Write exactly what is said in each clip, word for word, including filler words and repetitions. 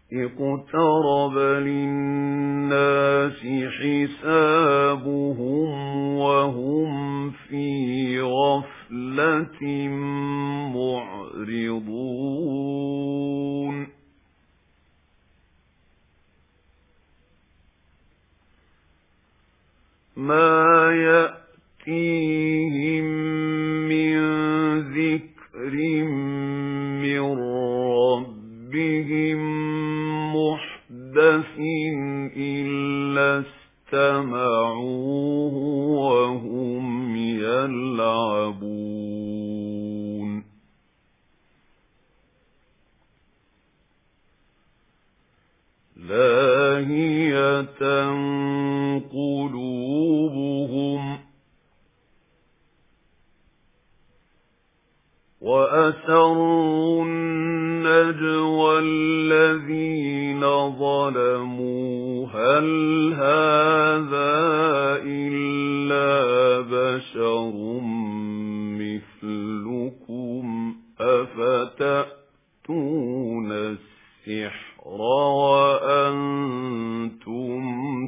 اقترب للناس حسابهم وهم في غفلة معرضون ما يأتيهم من ذكر من ربهم محدث إلا استمعوه وهم يلعبون لاهية قلوبهم وأسروا النجوى الذين ظلموا هل هذا إلا بشر مثلكم أفتأتون السحر وأنتم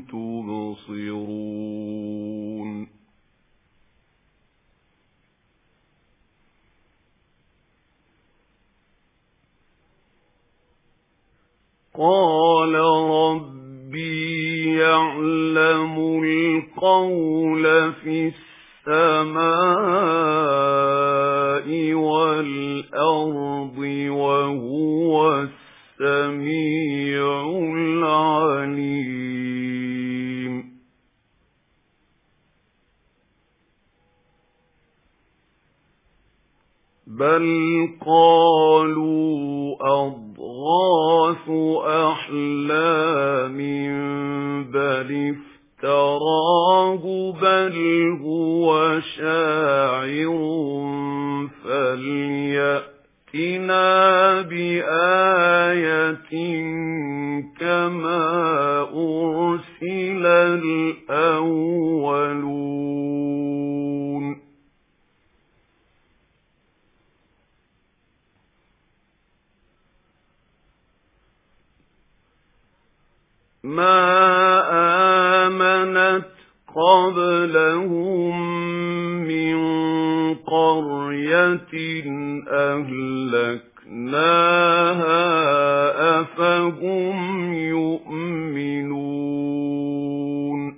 تبصرون قال ربي يعلم القول في السماء والأرض وهو السميع العليم بل قالوا أضغاث أحلام بل افتراه بل هو شاعر فليأتنا بآية كما أرسل الأولون ما آمنت قبلهم من قرية أهلكناها أفهم يؤمنون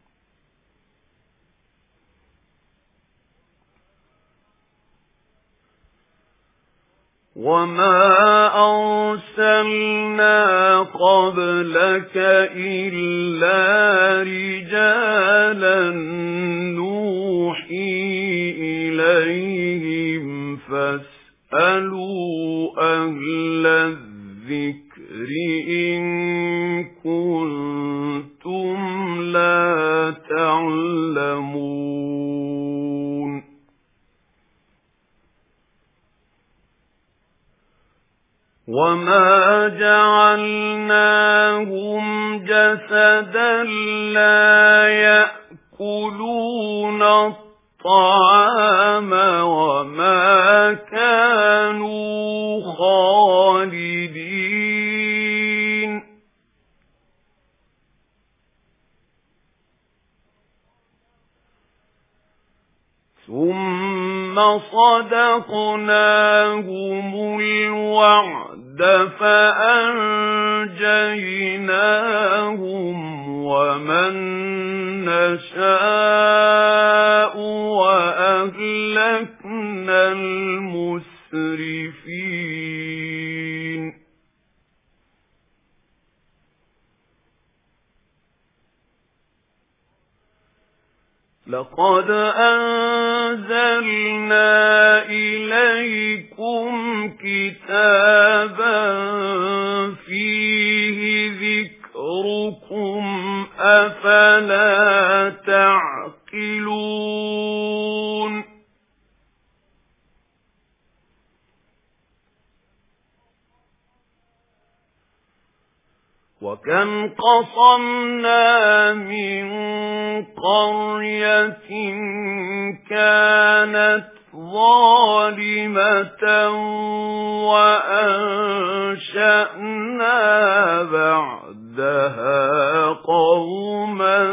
وما أرسلنا قبلك إلا رجالا نوحي إليهم فاسألوا أهل الذكر إن كنتم لا تعلمون وما جعلناهم جسدا لا يأكلون الطعام وما كانوا خالدين ثم صدقناهم الوعد فأنجيناهم ومن نشاء وأهلكنا المسرفين لقد أنزلنا إليكم كتابا فيه ذكركم أفلا تعقلون وكم قصمنا من قرية كانت ظالمة وأنشأنا أَنشَأْنَا بَعْدَهَا قَوْمًا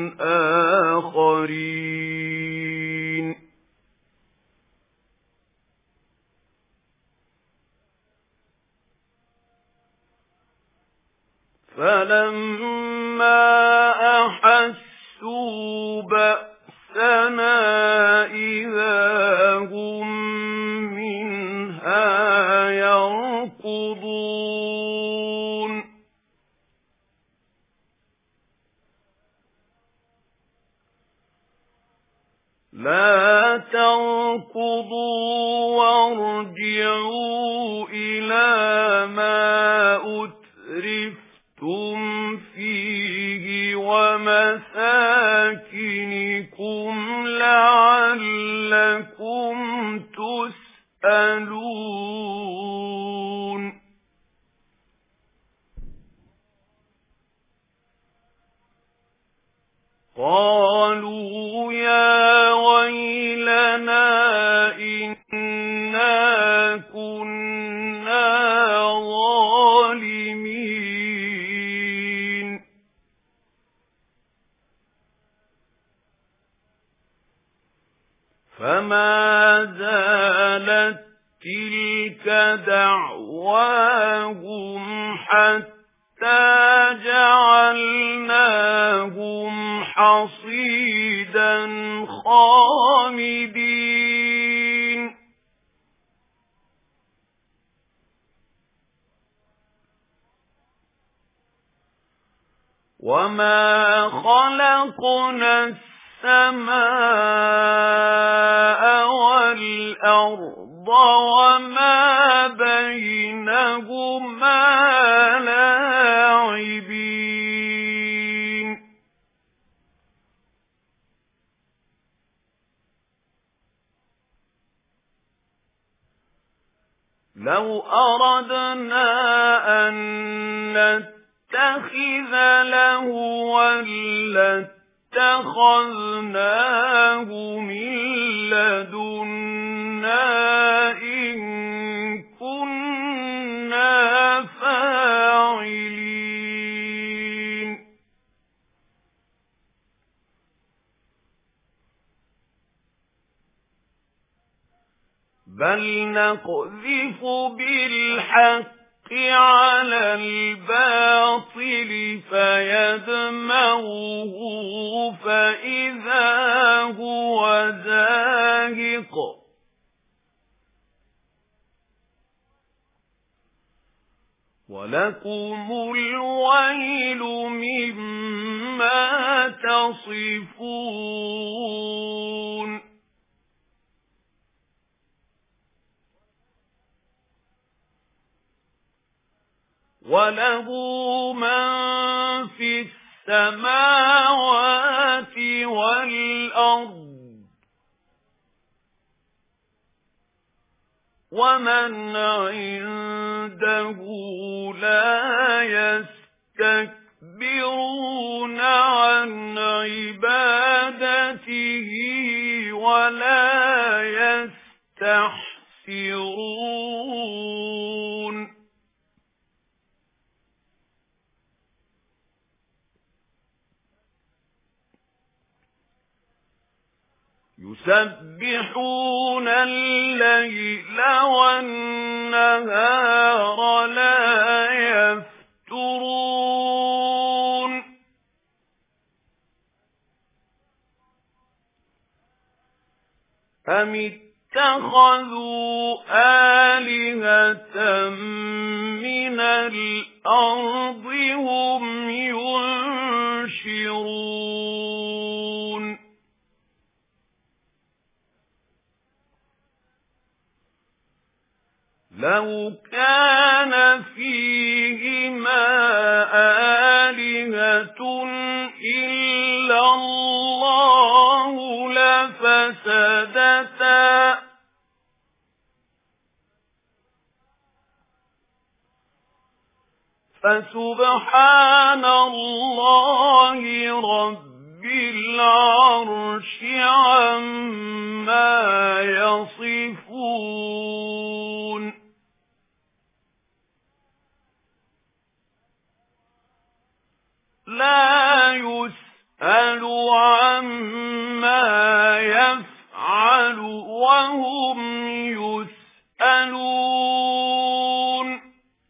آخَرِينَ فَلَمَّا أَحَسُّوا بَأْسَنَا إِذَا هُم مِّنْهَا يَرْكُضُونَ لَا تَرْكُضُوا وَارْجِعُوا إِلَى مَا أُتْرِفْتُمْ فِيهِ وَمَسَاكِنِكُمْ لَعَلَّكُمْ تُسْأَلُونَ قَالُوا يَا وَيْلَنَا إِنَّا كُنَّا ظَالِمِينَ فَمَا زَالَت تِلْكَ دَعْوَاهُمْ حَتَّى جَعَلْنَاهُمْ حَصِيدًا خَامِدِينَ وَمَا خَلَقْنَا السَّمَاءَ وَالْأَرْضَ وَمَا بَيْنَهُمَا لَاعِبِينَ لَوْ أَرَدْنَا أَن نَّتَّخِذَ لَهْوًا لَّاتَّخَذْنَاهُ مِن لَّدُنَّا إِن كُنَّا فَاعِلِينَ بَلْ نَقْذِفُ بِالْحَقِّ عَلَى الْبَاطِلِ فَيَدْمَغُهُ فَإِذَا هُوَ زَاهِقٌ وَلَكُمُ الْوَيْلُ مِمَّا تَصِفُونَ وَلَهُ مَن فِي السَّمَاوَاتِ وَالْأَرْضِ وَمَنْ عِندَهُ لَا يَسْتَكْبِرُونَ عَنْ عِبَادَتِهِ وَلَا يَسْتَحْسِرُونَ يُسَبِّحُونَ اللَّيْلَ وَالنَّهَارَ لَا يَفْتُرُونَ أَمِ اتَّخَذُوا آلِهَةً مِنَ الْأَرْضِ هُمْ يُنشِرُونَ لَوْ كَانَ فِيهِمَا آلِهَةٌ إِلَّا اللَّهُ لَفَسَدَتَا فَسُبْحَانَ اللَّهِ رَبِّ الْعَرْشِ عَمَّا يَصِفُونَ لا يسأل عما يفعل وهم يسألون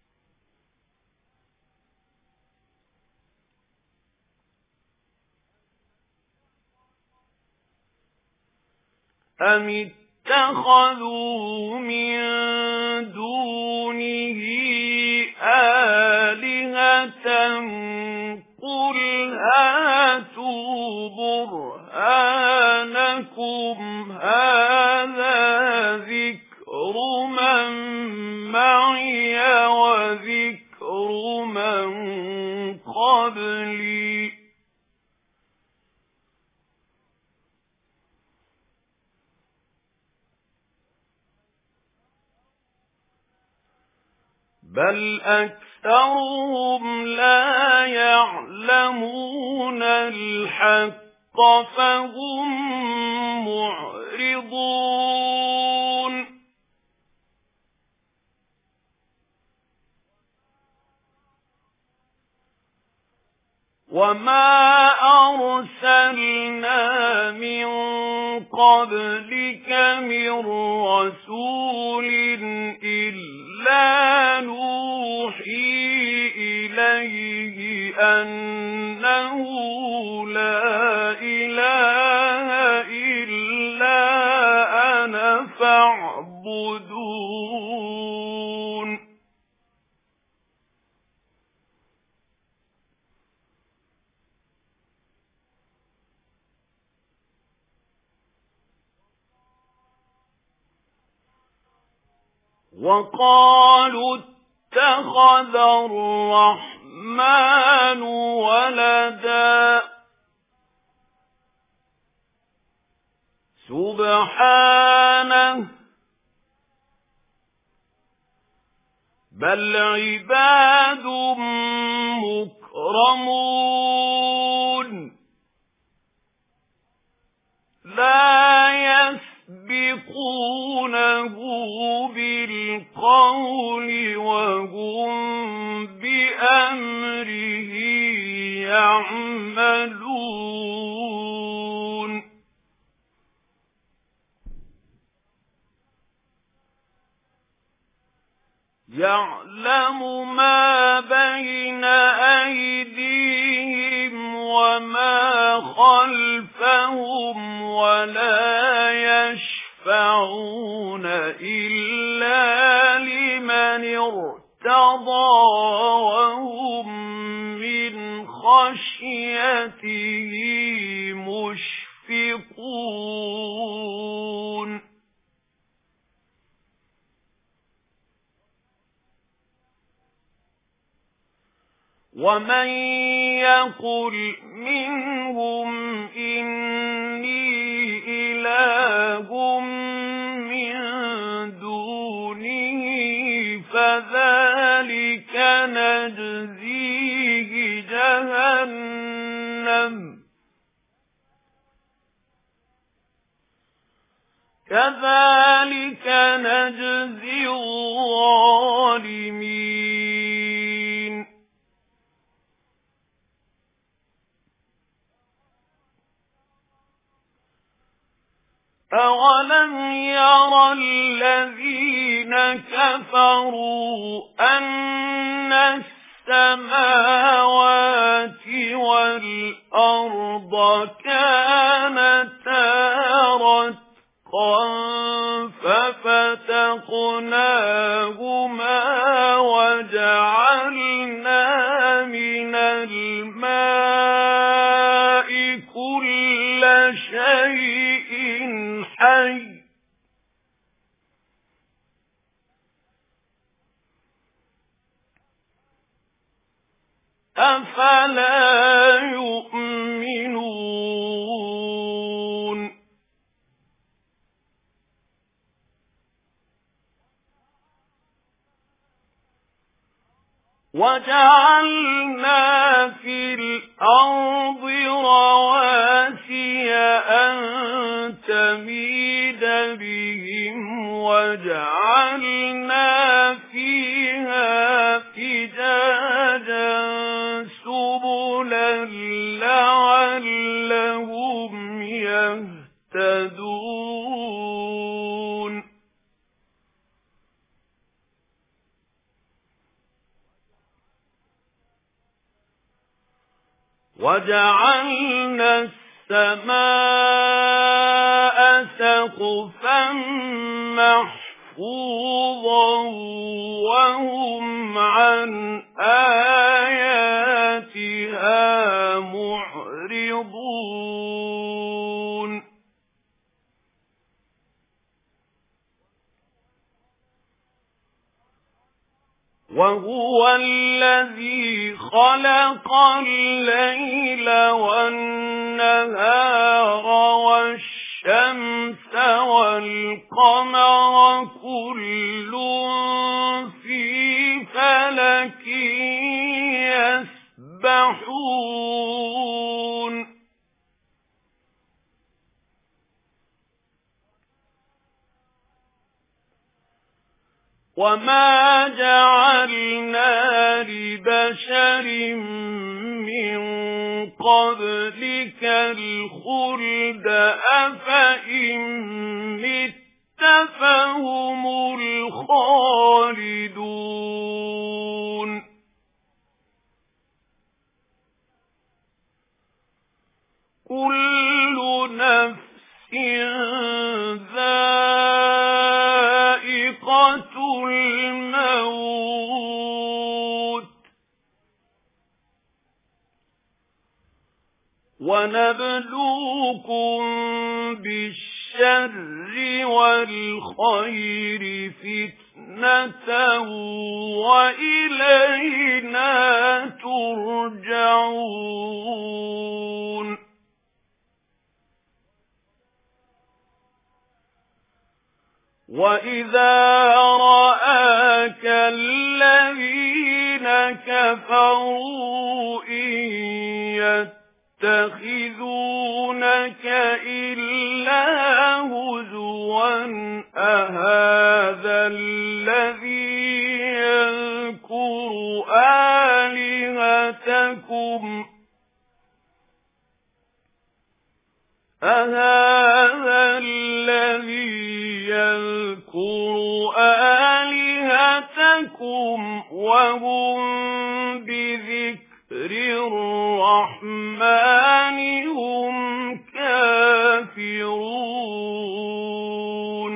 أم اتخذوا من دونه آلهة قل هاتوا برهانكم هذا ذكر من معي وذكر من قبلي بل أكثرهم لا يعلمون الحق فهم معرضون وما أرسلنا من قبلك من رسول إلا نوحي إليه أنه لا إله إلا أنا فاعبدون وقالوا اتخذ الرحمن ولدا سبحانه بل عباد مكرمون لا يسبقونه بالقول وهم بأمره يعملون يعلم ما بين أيديهم وما خلفهم ولا يشفعون إلا لمن ارتضى وهم من خشيته مشفقون ومن يقل منهم إني إله من دونه فذلك نجزيه جهنم كذلك نجزي الظالمين أَوَلَمْ يَرَ الَّذِينَ كَفَرُوا أَنَّ السَّمَاوَاتِ وَالْأَرْضَ كَانَتَا رَتْقًا فَفَتَقْنَاهُمَا وَجَعَلْنَا مِنَ الْمَاءِ كُلَّ شَيْءٍ حي أفلا يؤمنون وجعلنا في الأرض رواسي أن تميد بهم وجعلنا فيها فجاجا سبلا وَجَعَلْنَا السَّمَاءَ سَقْفًا مَحْفُوظًا وَهُمْ عَنْ آيَاتِهَا مُعْرِضُونَ وَهُوَ الَّذِي خَلَقَ اللَّيْلَ وَالنَّهَارَ وَالشَّمْسَ وَالْقَمَرَ كُلٌّ فِي فَلَكٍ يَسْبَحُونَ وَمَا جَعَلْنَا لِبَشَرٍ مِّن قَبْلِكَ الْخُلْدَ أَفَإِن مِّتَّ فَهُمُ الْخَالِدُونَ كُلُّ نَفْسٍ ذَائِقَةُ الْمَوْتِ وَنَبْلُوكُم بِالشَّرِّ وَالْخَيْرِ فِتْنَةً وَإِلَيْنَا تُرْجَعُونَ وَإِذَا رَآكَ الَّذِينَ كَفَرُوا إِن يَتَّخِذُونَكَ إِلَّا هُزُوًا أَهَذَا الَّذِي يَذْكُرُ آلِهَتَكُمْ أَهَذَا الَّذِي يَذْكُرُ آلِهَتَكُمْ وَهُمْ بِذِكْرِ الرَّحْمَنِ هُمْ كَافِرُونَ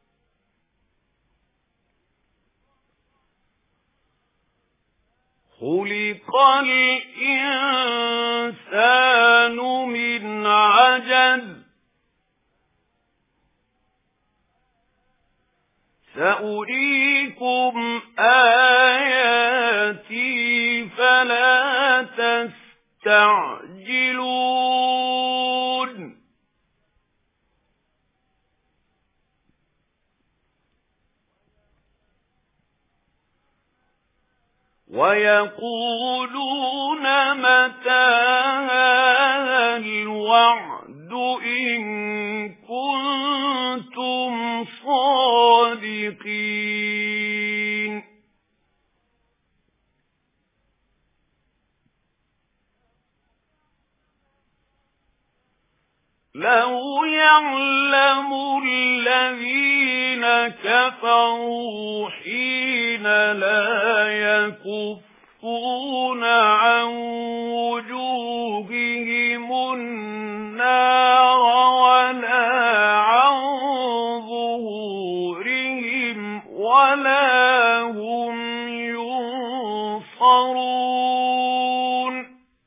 خُلِقَ الْإِنسَانُ مِنْ عَجَلٍ سَأُرِيكُمْ آيَاتِي فَلَا تَسْتَعْجِلُونِ وَيَقُولُونَ مَتَى هَذَا الْوَعْدُ إِن كُنتُمْ صَادِقِينَ لَوْ يَعْلَمُ الَّذِينَ كَفَرُوا حِينَ لَا يَكُفُّونَ عَن وُجُوهِهِمُ النَّارَ وَلَا عَن ظُهُورِهِمْ وَلَا هُمْ يُنصَرُونَ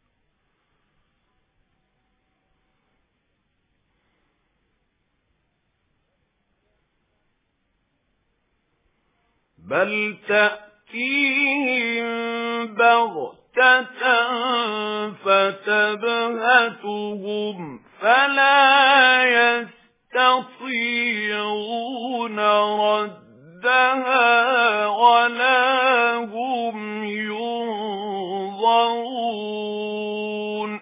بَلْ تَأْتِيهِم بَغْتَةً فَتَبْهَتُهُمْ فَلَا يَسْتَطِيعُونَ رَدَّهَا وَلَا هُمْ يُنظَرُونَ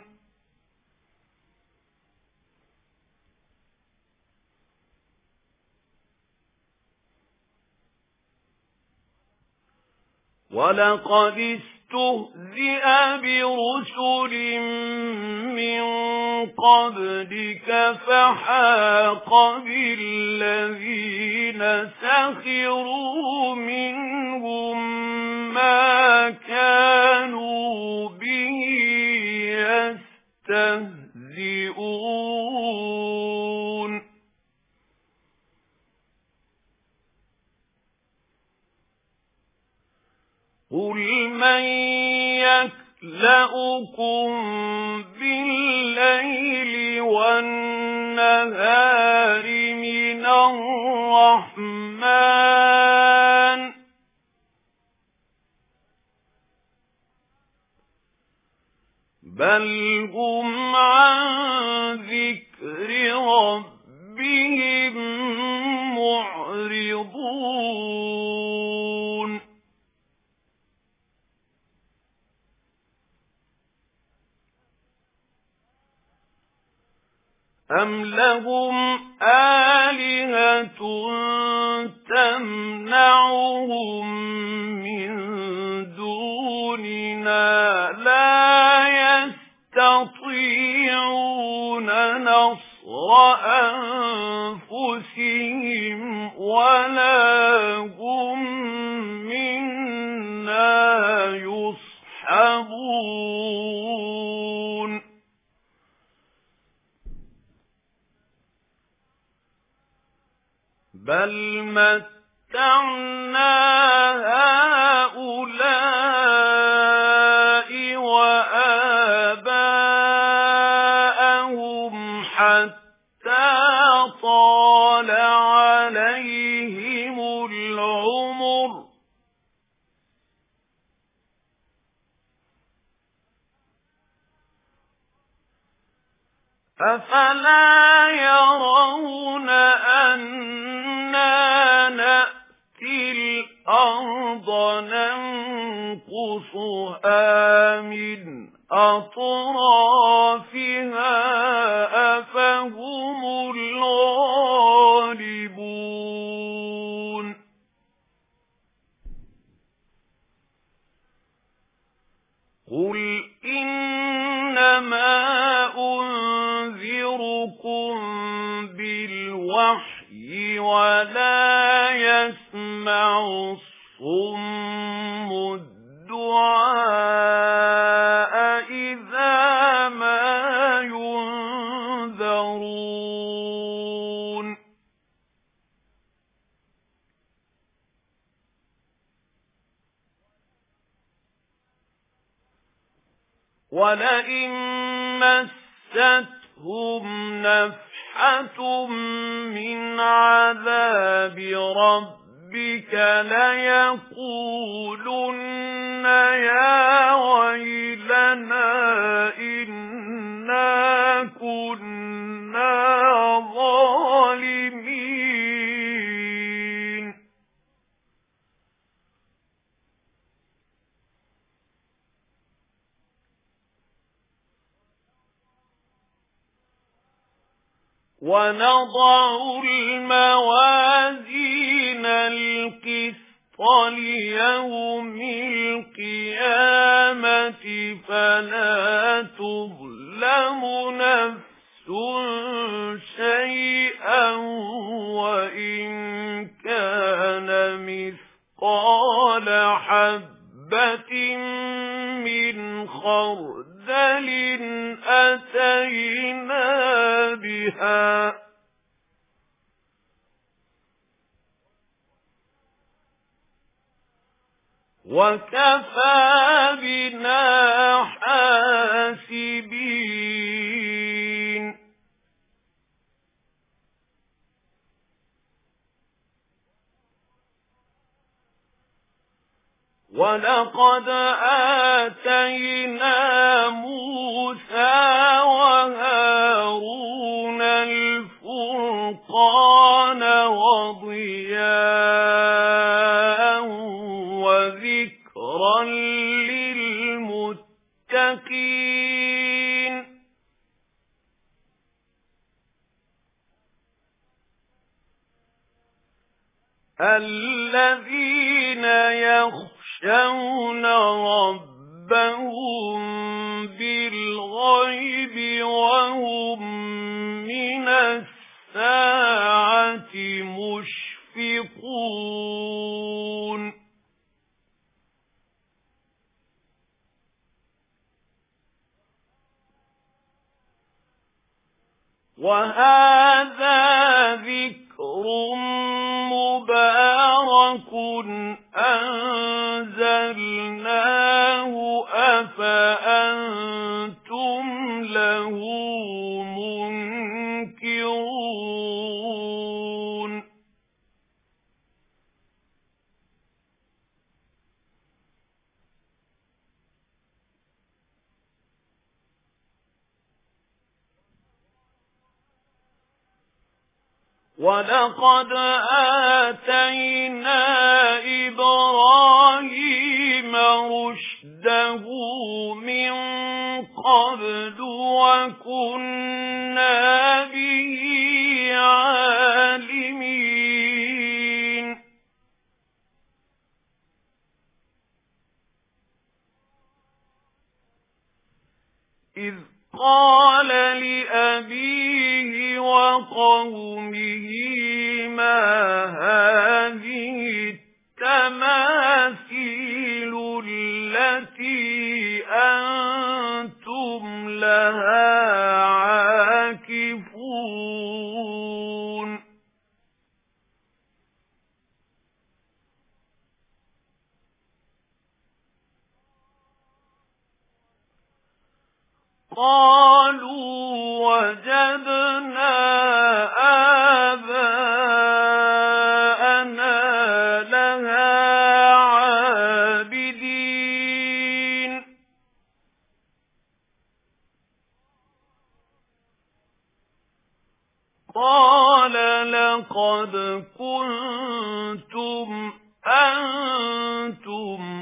وَلَقَدِ اسْتُهْزِئَ بِرُسُلٍ مِّن قَبْلِكَ فَحَاقَ بِالَّذِينَ سَخِرُوا مِنْهُم مَّا كَانُوا بِهِ يَسْتَهْزِئُونَ قُلْ مَن يَكْلَؤُكُم بِاللَّيْلِ وَالنَّهَارِ مِنَ الرَّحْمَنِ بَلْ هُمْ عَن ذِكْرِ رَبِّهِم مُّعْرِضُونَ أَمْ لَهُمْ آلِهَةٌ تَمْنَعُهُم مِّن دُونِنَا لَا يَسْتَطِيعُونَ نَصْرَ أَنفُسِهِمْ وَلَا هُم مِّنَّا يُصْحَبُونَ بَلْ مَتَّعْنَا هَؤُلَاءِ وَآبَاءَهُمْ حَتَّى طَالَ عَلَيْهِمُ الْعُمُرُ أَفَلَا يَرَوْنَ أَنَّا نَأْتِي الْأَرْضَ نَنقُصُهَا مِنْ أَطْرَافِهَا أَفَهُمُ الْغَالِبُونَ قُلْ إِنَّمَا أُنذِرُكُم بِالْوَحْيِ وَلَا يَسْمَعُ الصُّمُّ الدُّعَاءَ إِذَا مَا يُنذَرُونَ وَلَئِن مَّسَّتْهُمْ نَفْحَةٌ مِّنْ عَذَابِ رَبِّكَ لَيَقُولُنَّ يَا وَيْلَنَا إِنَّا كُنَّا ظَالِمِينَ وَنَضَعُ الْمَوَازِينَ الْقِسْطَ لِيَوْمِ الْقِيَامَةِ فَلَا تُظْلَمُ نَفْسٌ شَيْئًا وَإِن كَانَ مِثْقَالَ حَبَّةٍ مِّنْ خَرْدَلٍ أَتَيْنَا بِهَا وَكَفَى بِنَا حَاسِبِينَ وَلَقَدْ آتَيْنَا مُوسَى وَهَارُونَ الْفُرْقَانَ وَضِيَاءً وَذِكْرًا لِّلْمُتَّقِينَ الَّذِينَ يَخْشَوْنَ رَبَّهُم بِالْغَيْبِ وَهُم مِّنَ السَّاعَةِ مُشْفِقُونَ وَهَذَا ذِكْرٌ مُبَارَكٌ أَنزَلْنَاهُ وَلَقَدْ آتَيْنَا إِبْرَاهِيمَ رُشْدَهُ مِنْ قَبْلُ وَكُنَّا بِهِ عَالِمِينَ إِذْ قَالَ لِأَبِيهِ وَقَوْمِهِ مَا هَذِهِ التَّمَاثِيلُ الَّتِي أَنْتُمْ لَهَا عَاكِفُونَ قَالُوا وَجَدْنَا آبَاءَنَا لَهَا عَابِدِينَ قَالَ لَقَدْ كُنْتُمْ أَنْتُمْ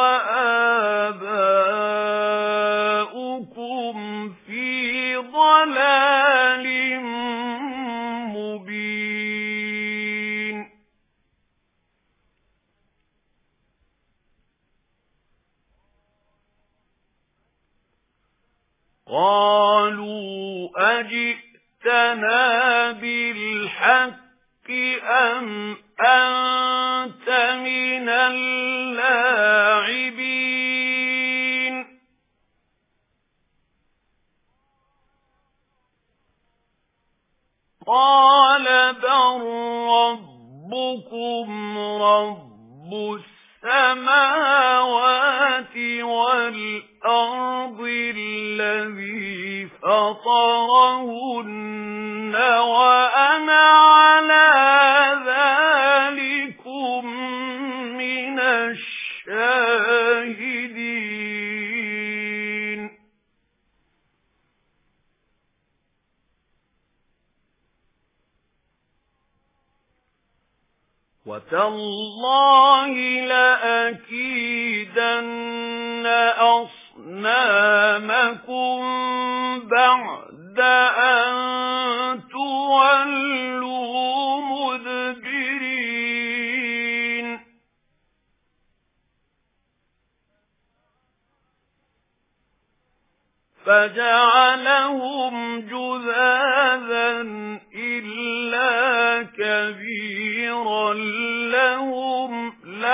وَآبَاؤُكُمْ فِي ضَلَالٍ مُبِينٍ قَالُوا أَجِئْتَنَا بِالْحَقِّ أَمْ أَنْتَ مِنَ اللاعبين قَالَ بَلْ رَبُّكُمْ رَبُّ السَّمَاوَاتِ وَالْأَرْضِ الَّذِي فَطَرَهُنَّ وَأَنَا عَلَى ذَلِكُمْ مِنَ الشَّاهِدِينَ وَتَاللَّهِ لَأَكِيدَنَّ أَصْنَامَكُمْ بَعْدَ أَن تُوَلُّوا مُدْبِرِينَ فَجَعَلَهُمْ جُذَاذًا إِلَّا كَبِيرًا لَهُمْ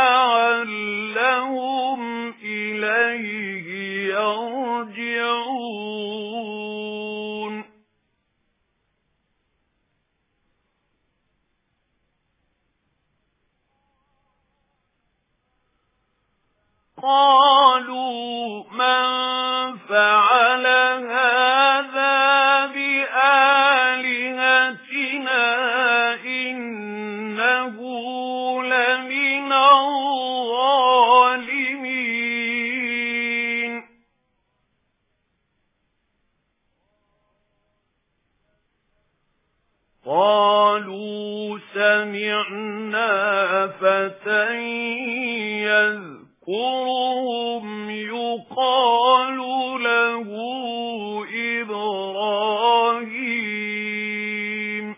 لَعَلَّهُمْ إِلَيْهِ يَرْجِعُونَ قَالُوا مَنْ فَعَلَ هَذَا بِآلِهَتِنَا إِنَّهُ لَمِنَ الظَّالِمِينَ قَالُوا سَمِعْنَا فَتًى يَذْكُرُهُمْ يُقَالُ لَهُ إِبْرَاهِيمُ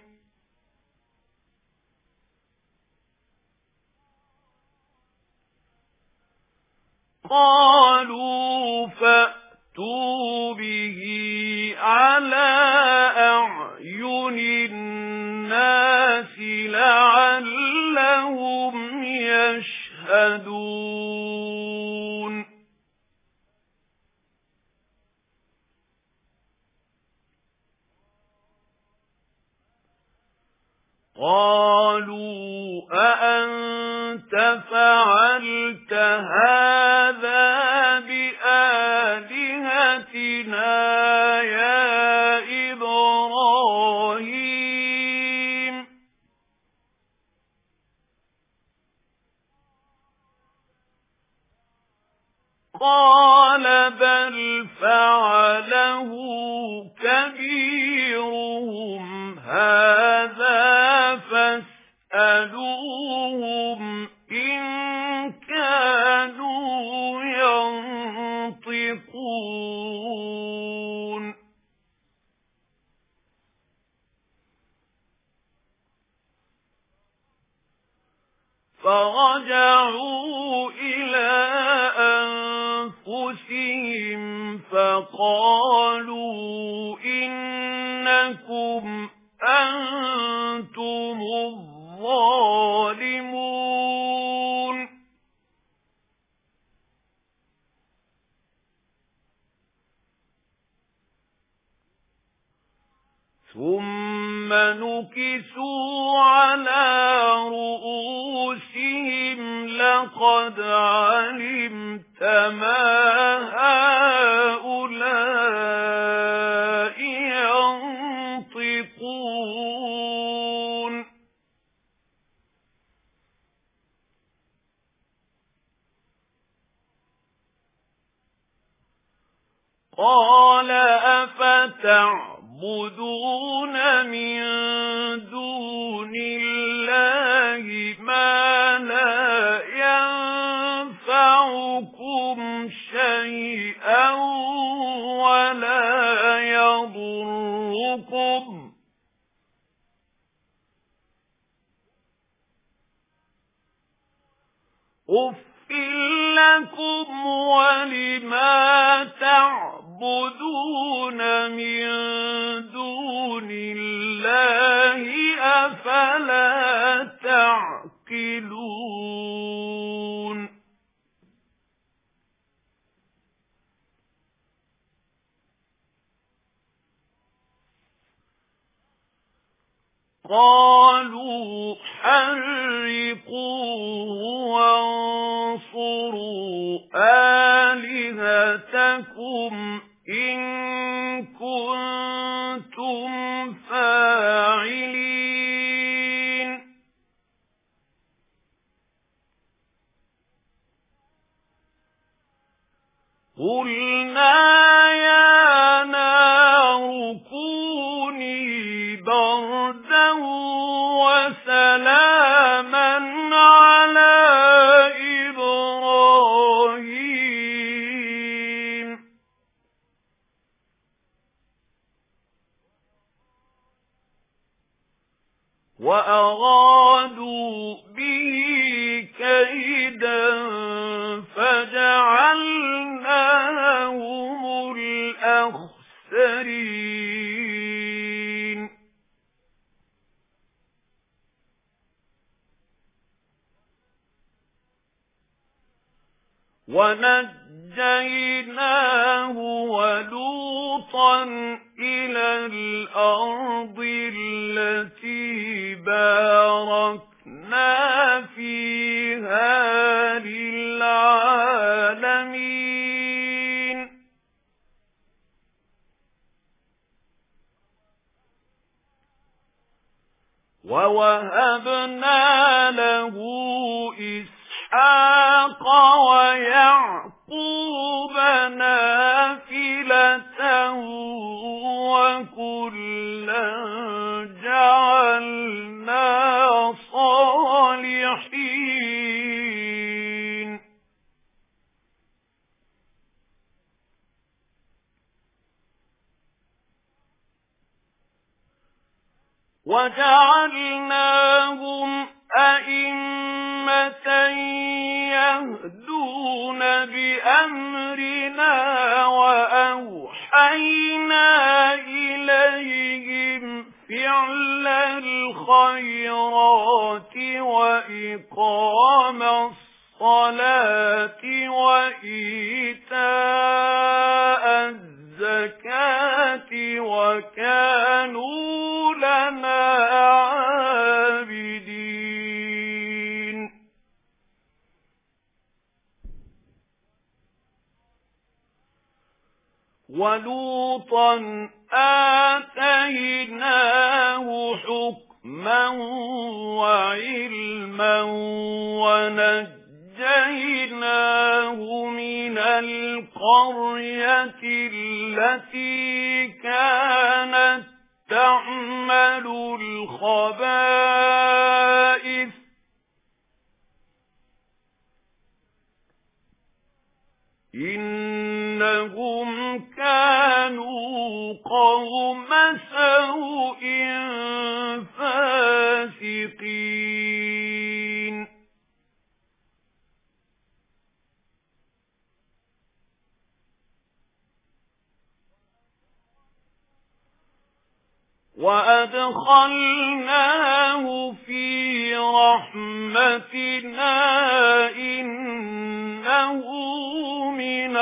قَالُوا فَأْتُوا بِهِ عَلَى أَعْيُنِ النَّاسِ لَعَلَّهُمْ يَشْهَدُونَ قَالُوا أَأَنْتَ فَعَلْتَ هَذَا بِآلِهَتِنَا يَا إِبْرَاهِيمُ قَالَ بَلْ فَعَلَهُ كَبِيرُهُمْ هَذَا فاسألوهم إن كانوا ينطقون فرجعوا إلى أنفسهم فقالوا إنكم أنتم الظالمون ثم نكسوا على رؤوسهم لقد علمت ما هؤلاء ينطقون قال أفتعبدون من دون الله ما لا ينفعكم شيئا ولا يضركم أُفٍّ لكم ولما تعبدون من دون الله أفلا تعقلون قالوا حرقوه وانصروا آلهتكم إن كنتم فاعلين قلنا يا نار كوني بردا وسلاما على إبراهيم وأرادوا به كيدا فجعلناهم الأخسرين ونجيناه ولوطا إلى الأرض التي باركنا فيها للعالمين ووهبنا له إسحاق ويعقوب نافلة وكلا جعلنا صالحين وجعلناهم أئمة يهدون بأمرنا وأوحينا إليهم فعل الخيرات وإقام الصلاة وإيتاء الزكاة وكانوا لنا عابدين ولوطا آتيناه حكما وعلما ونجيناه من القرية التي كانت تعمل الخبائث إنهم كانوا قوم سوء فاسقين وأدخلناه في رحمتنا إنه من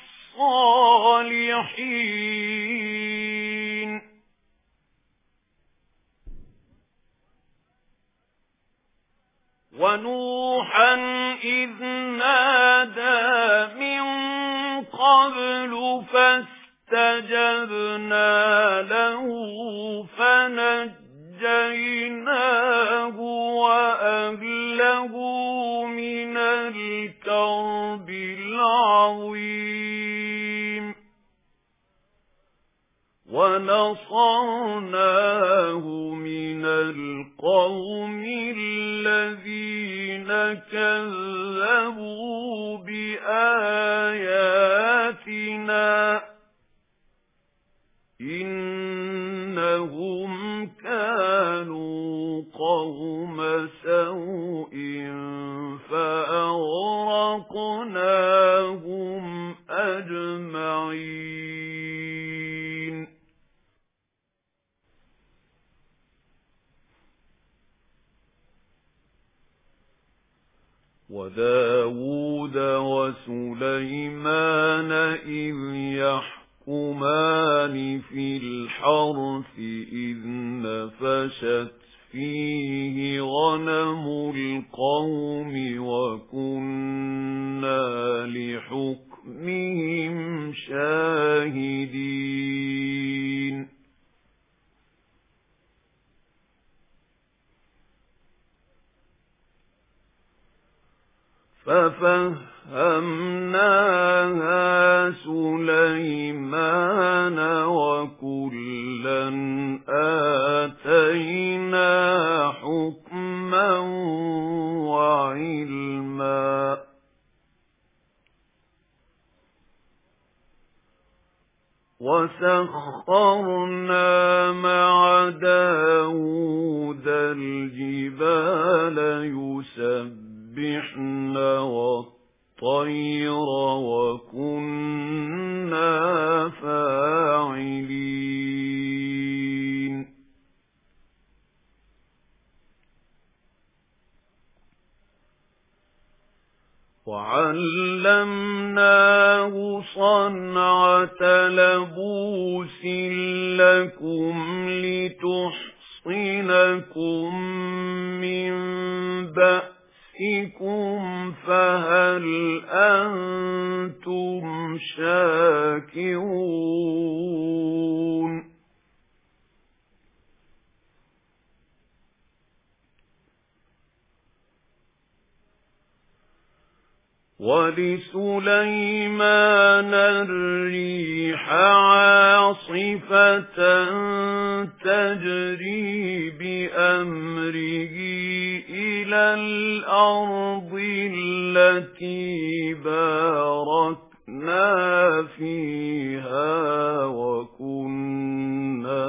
الصالحين ونوحا إذ نادى من قبل فاستجبنا له فنجيناه وأهله من الكرب العظيم ونصرناه من القوم الذين كذبوا بآياتنا إنهم كانوا قوم سوء فأغرقناهم أجمعين وداود وسليمان إذ يحكمان في الحرث إذ نفشت فيه غنم القوم وكنا لحكمهم شاهدين ففهمناها سليمان وكلا آتينا حكما وعلما وسخرنا مع داود الجبال يسبحن والطير وكنا فاعلين وعلمناه صنعة لبوس لكم لتحصنكم من بأسكم فهل أنتم شاكرون ولسليمان الريح عاصفة تجري بأمره إلى الأرض التي باركنا فيها وكنا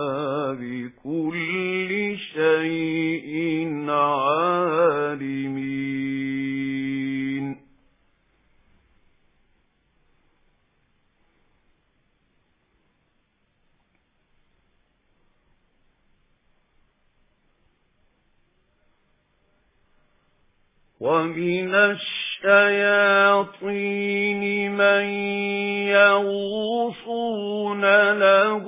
بكل شيء عالمين ومن الشياطين من يغوصون له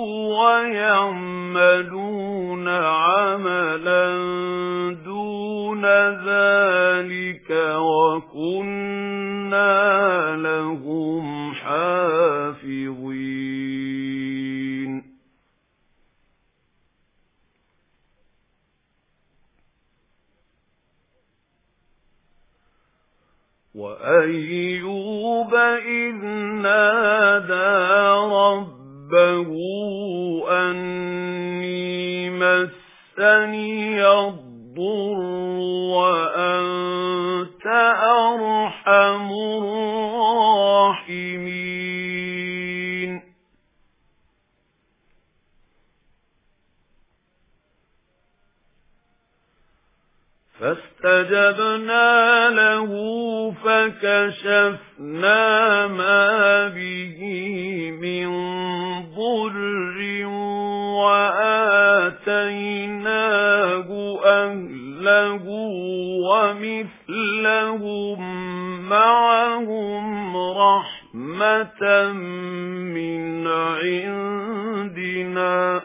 ويعملون عملا دون ذلك وكنا لهم حافظين وأيوب إذ نادى ربه أني مسني الضر وأنت أرحم الراحمين فاستجبنا له فكشفنا ما به من ضر وآتيناه أهله ومثلهم معهم رحمة من عندنا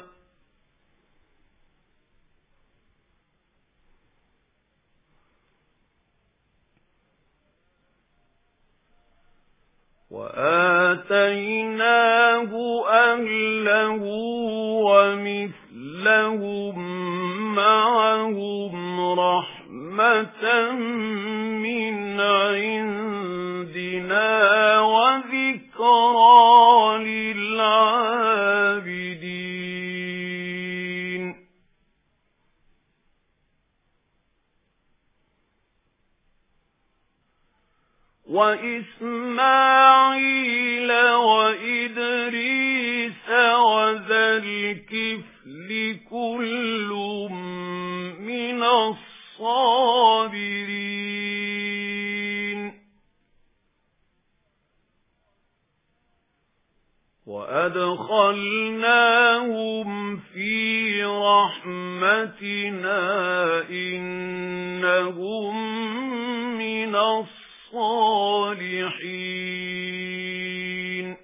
وآتيناه أهله ومثلهم معهم رحمة من عندنا وذكرى للعابدين وإسماعيل وإدريس وذا الكفل كل من الصابرين وأدخلناهم في رحمتنا إنهم من الصالحين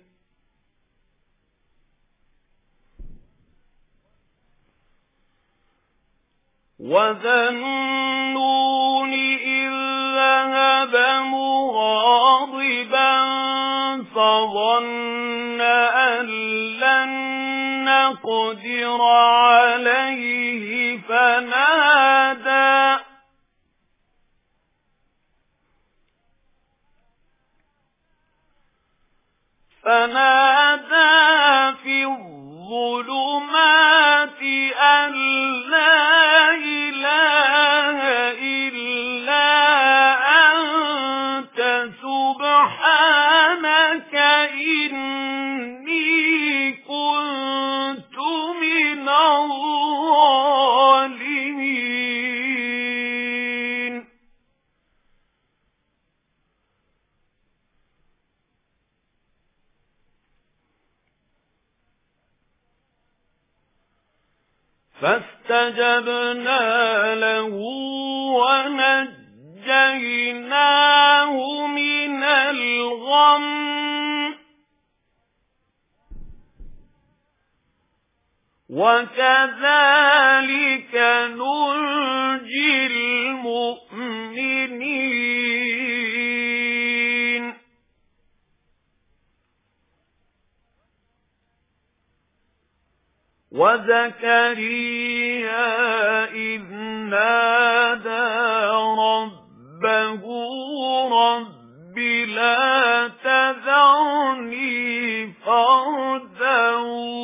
وذا النون إذ ذهب مغاضبا فظن أن لن نقدر عليه فنادى فنادى في الظلمات أن لا إله إلا أنت سبحانك إني كنت من الظالمين فاستجبنا له ونجيناه من الغم وكذلك ننجي المؤمنين وزكريا إذ نادى ربه رب لا تذرني فردا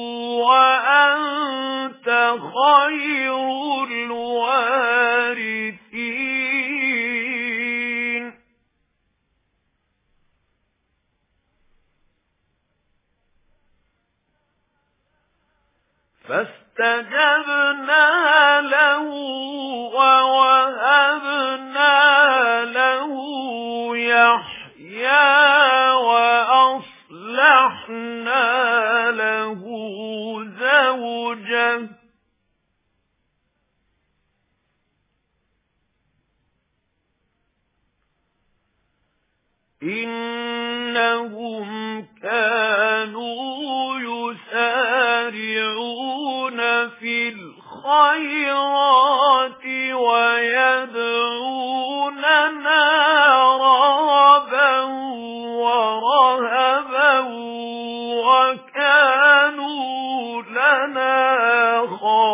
وأنت خير الوارثين فاستجبنا له ووهبنا له يحيى وأصلحنا له زوجه إنهم كانوا يسارعون في الخيرات ويدعوننا رغبا ورهبا وكانوا لنا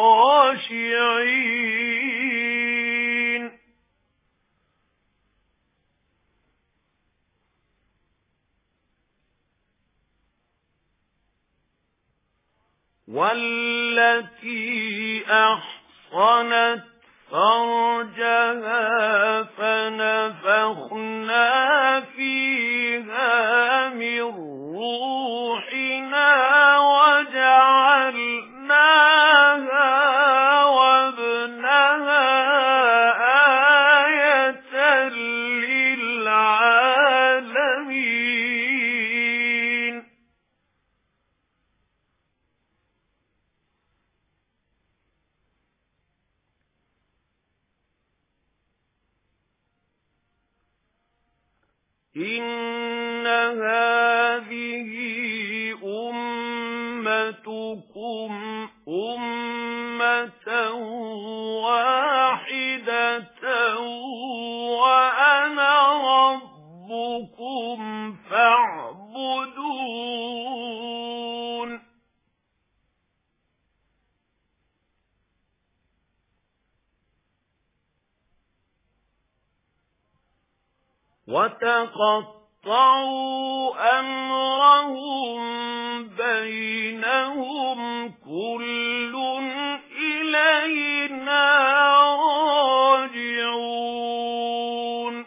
خاشعين والتي أحصنت فرجها فنفخنا فيها من إن هذه أمتكم أمة واحدة وأنا ربكم فاعبدون وتقطعوا أمرهم بينهم كل إلينا راجعون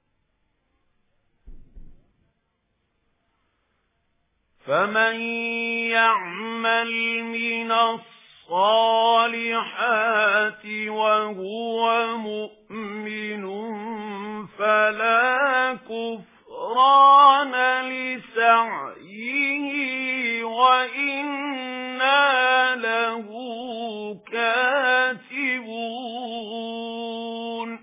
فمن يعمل من الصالحات وهو مؤمن فلا كفران لسعيه وإنا له كاتبون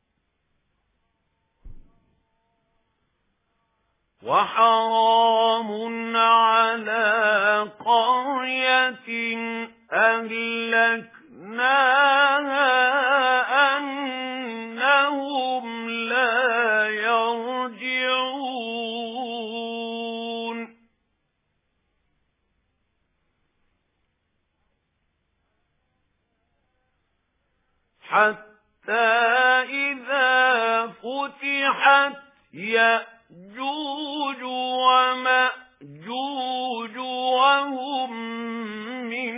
وحرام على قرية أهلكناها أنهم لا يرجعون حتى إذا فتحت يأجوج ومأجوج وهم من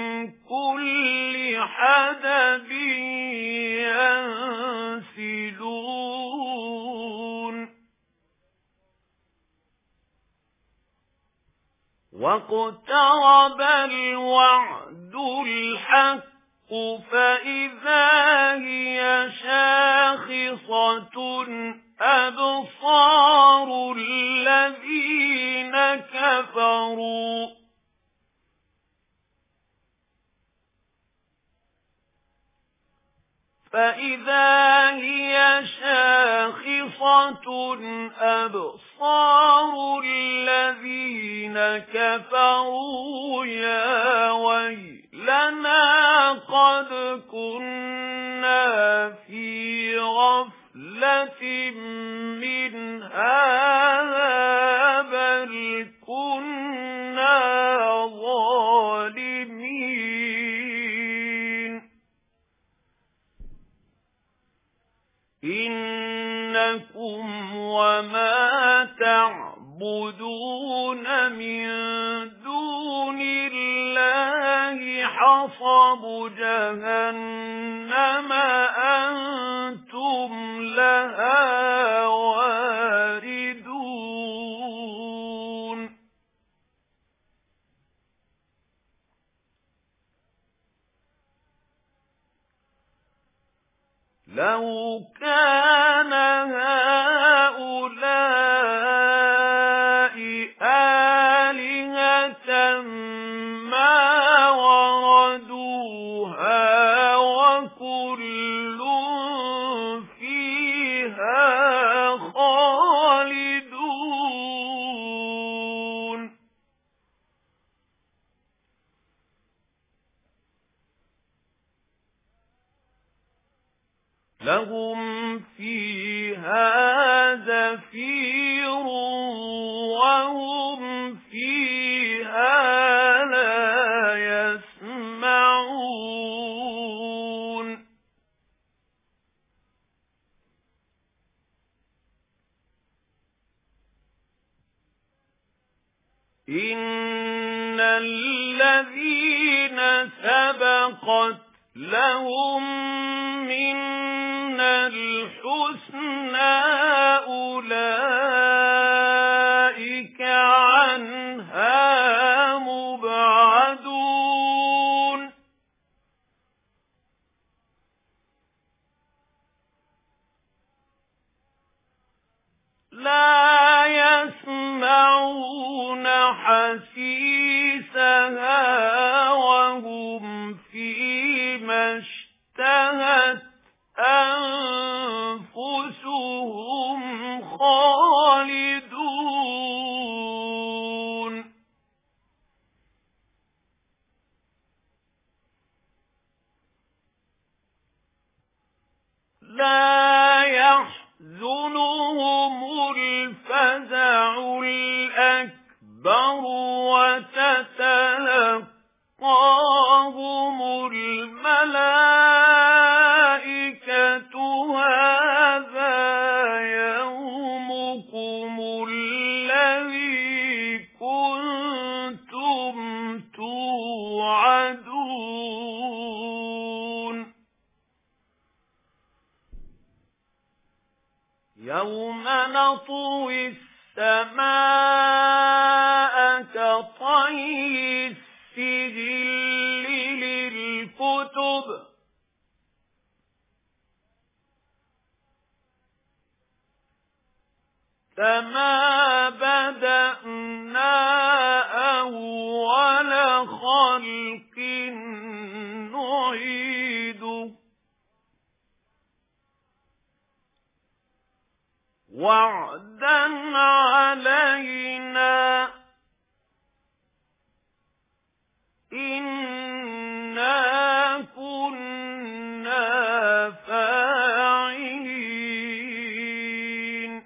كل حدب ينسلون واقترب الوعد الحق فإذا هي شاخصة أبصار الذين كفروا فإذا هي شاخصة أبصار الذين كفروا يا ويلنا قد كنا في غفلة من هذا بل كنا ظالمين إنكم وما تعبدون من دون الله حصب جهنم أنتم لها واردون لو كان هؤلاء آلهة ما وردوها وكل فيها خالدون لهم فيها زفير وهم فيها لا يسمعون إن الذين سبقت لهم منا الحسنى أولئك عنها مبعدون لا يسمعون حسيسها وهم فيما اشتهت أنفسهم خالدون أكبر وتتلقاهم الملائكة هذا يومكم الذي كنتم توعدون يوم نطوي السماء كطي السجل للكتب كما بدأنا أول خلق نعيده وعدا علينا إنا كنا فاعلين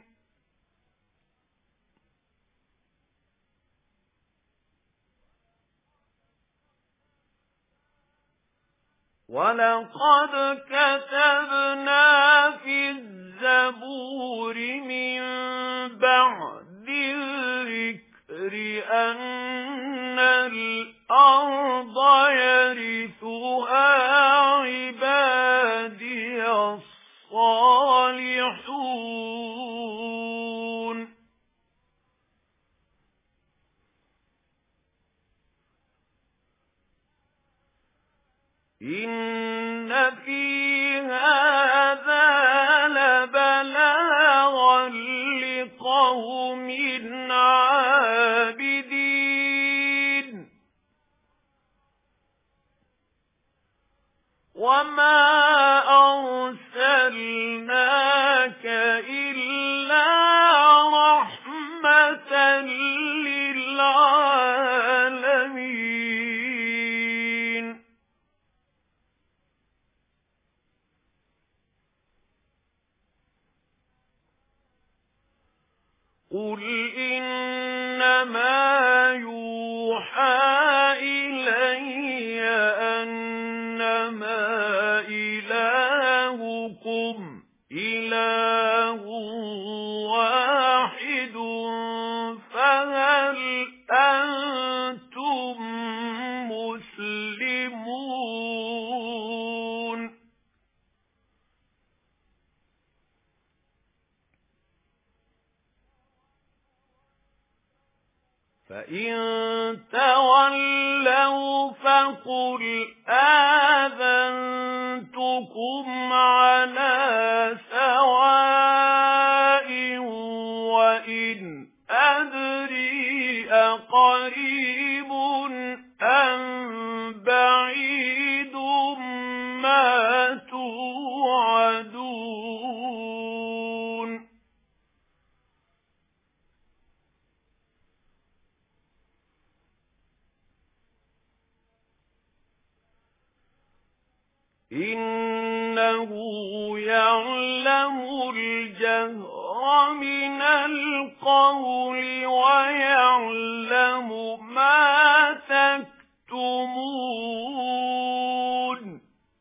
ولقد كتبنا في الزبور من بعد الذكر أن الأرض يرثها عبادي الصالحون إن في هذا لبلاغا لقوم عابدين وما أرسلناك إلا رحمة للعالمين قل إنما يوحى إلي أنما إلهكم إله واحد فهل أنتم مسلمون فإن تولوا فقل آذنتكم على سواء وإن أدري أقريب أم بعيد ما توعدون إنه يعلم الجهر من القول ويعلم ما تكتمون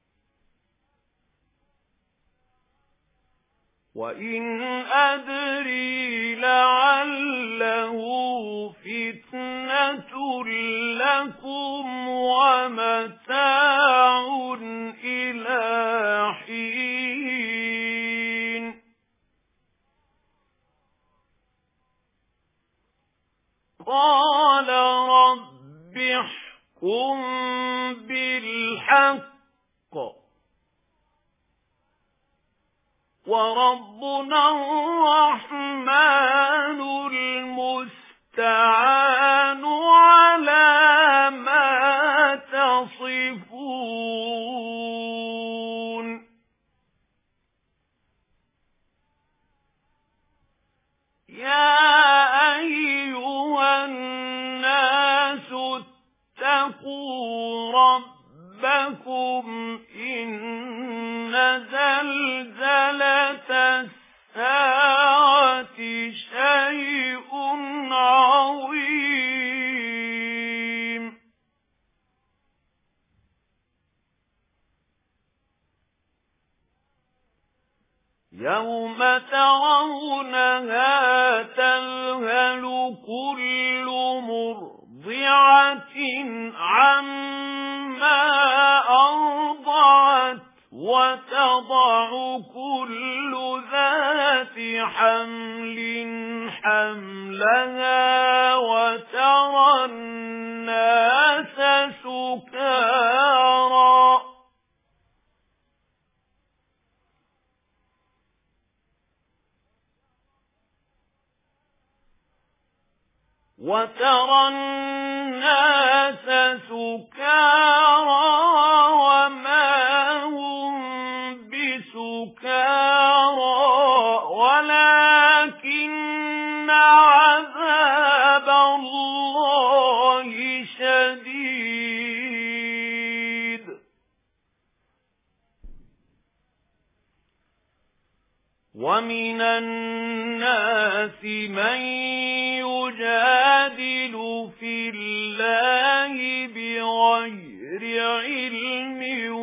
وإن أدري لعله فتنة لكم ومتاع إلى حين قال رب احكم بالحق وربنا الرحمن المستعان على ما تصفون يا أيها الناس اتقوا ربكم إن زلزلة الساعة شيء عظيم يَوْمَ تَرَوْنَهَا تَذْهَلُ كُلُّ مُرْضِعَةٍ عَمَّا أَرْضَعَتْ وَتَضَعُ كُلُّ ذَاتِ حَمْلٍ حَمْلَهَا وَتَرَى النَّاسَ سُكَارَى وَتَرَى النَّاسَ سُكَارَى وَمَا هُمْ بِسُكَارَى وَلَكِنَّ عَذَابَ اللَّهِ شَدِيدٌ. وَمِنَ النَّاسِ مَن يُجَادِلُ فِي اللَّهِ بِغَيْرِ عِلْمٍ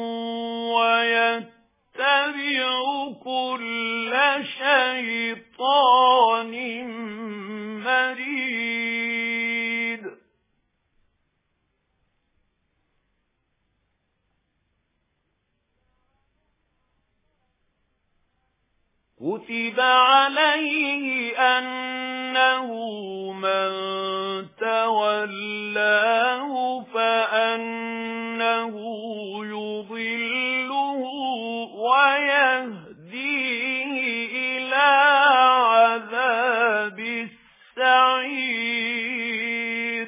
وَيَتَّبِعُ كُلَّ شَيْطَانٍ مَرِيدٍ. كُتِبَ عَلَيْهِ أَنَّهُ مَن تَوَلَّاهُ فَأَنَّهُ يُضِلُّهُ وَيَهْدِيهِ إِلَى عَذَابِ السَّعِيرِ.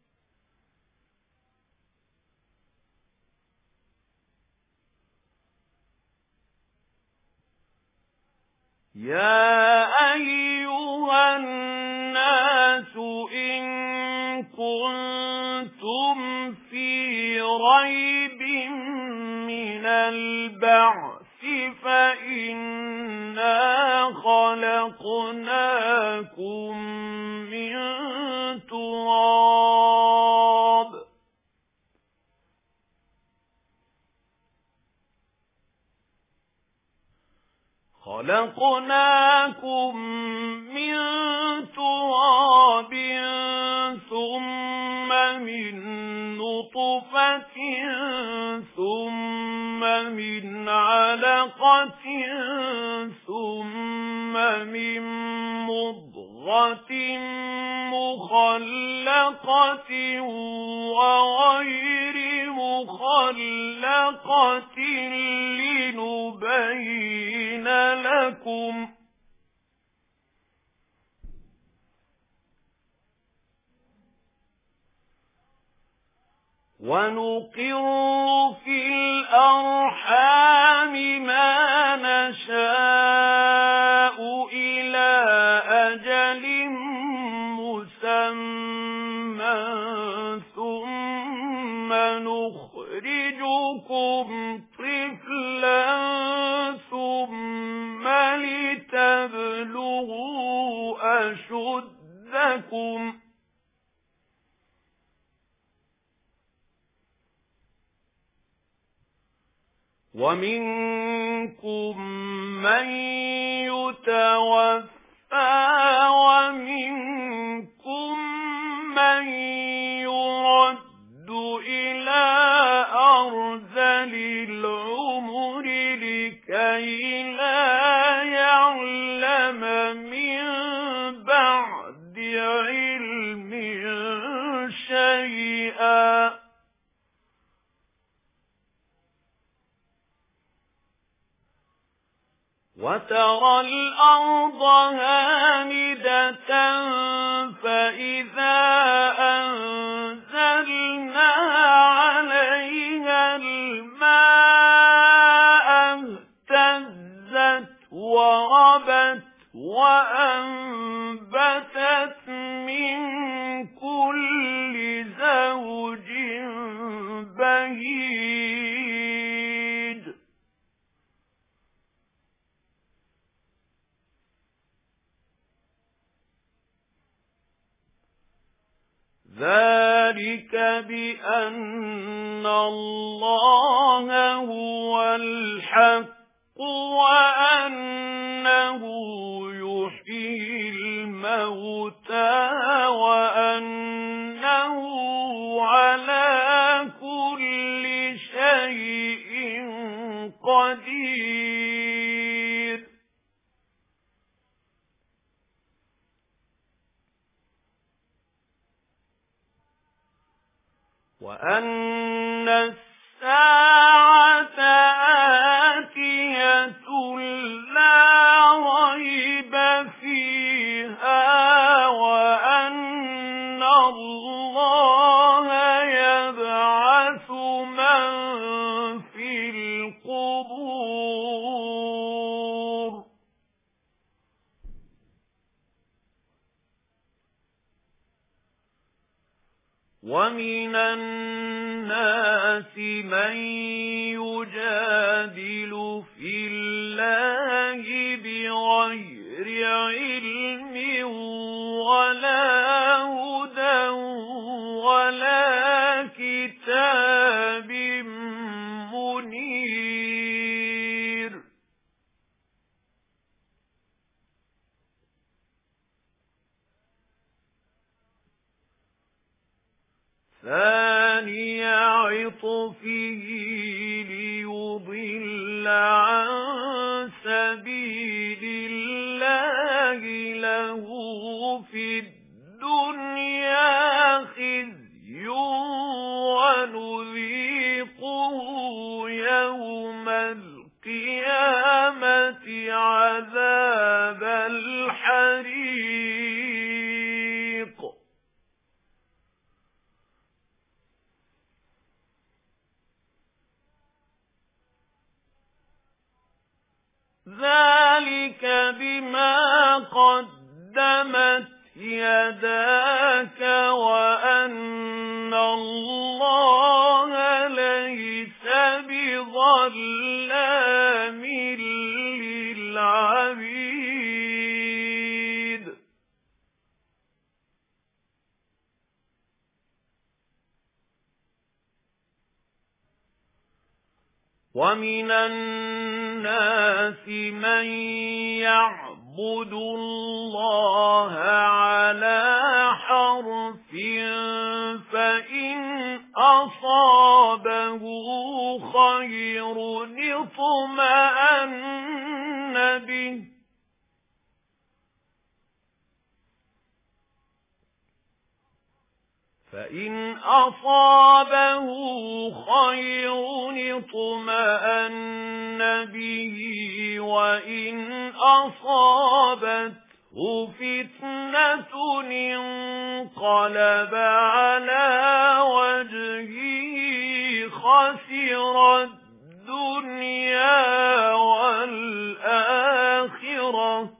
يَا أَيُّهَا النَّاسُ إِن كُنتُمْ فِي رَيْبٍ مِّنَ الْبَعْثِ فَإِنَّا خَلَقْنَاكُم مِّن تُرَابٍ خَلَقْنَاكُم مِّن تُرَابٍ ثُمَّ مِن نُّطْفَةٍ ثُمَّ مِنْ عَلَقَةٍ ثُمَّ مِن مُّضْغَةٍ مُّخَلَّقَةٍ وَغَيْرِ مُخَلَّقَةٍ لِنُبَيِّنَ لَكُمْ وَنُقِرُّ فِي الْأَرْحَامِ مَا نَشَاءُ إِلَى أَجَلٍ مُّسَمًّى ثُمَّ نُخْرِجُكُمْ طِفْلًا ثُمَّ لِتَبْلُغُوا أَشُدَّكُمْ وَمِنكُم مَّن يُتَوَفَّى وَمِنكُم مَّن يُرَدُّ إِلَى أَرْذَلِ الْعُمُرِ لِكَيْ لَا يَعْلَمَ مِن بَعْدِ عِلْمٍ شَيْئًا. وَتَرَى الْأَرْضَ هَامِدَةً فَإِذَا أَنزَلْنَا عَلَيْهَا الْمَاءَ اهْتَزَّتْ وَرَبَتْ وَأَنبَتَتْ مِن كُلِّ زَوْجٍ بَهِيجٍ. ذَلِكَ بِأَنَّ اللَّهَ هُوَ الْحَقُّ وَأَنَّهُ أنه يحيي الموتى وأنه على كل شيء قدير وأن الساعة آتية لا ريب فيها وأن الله يبعث من في القبور ومن الناس من يجادل في الله بغير علم ولا هدى ولا كتاب منير ثاني عطفه ليضل عن سبيل الله له في الدنيا خزي ونذيقه يوم القيامة عذاب الحريق ذلك بما قدمت يداك وأن الله ليس بظلام للعبيد ومن الناس من يعبد الله على حرف فإن أصابه خير اطمأن به فإن أصابه خير اطمأن به وإن أصابته فتنة انقلب على وجهه خسر الدنيا والآخرة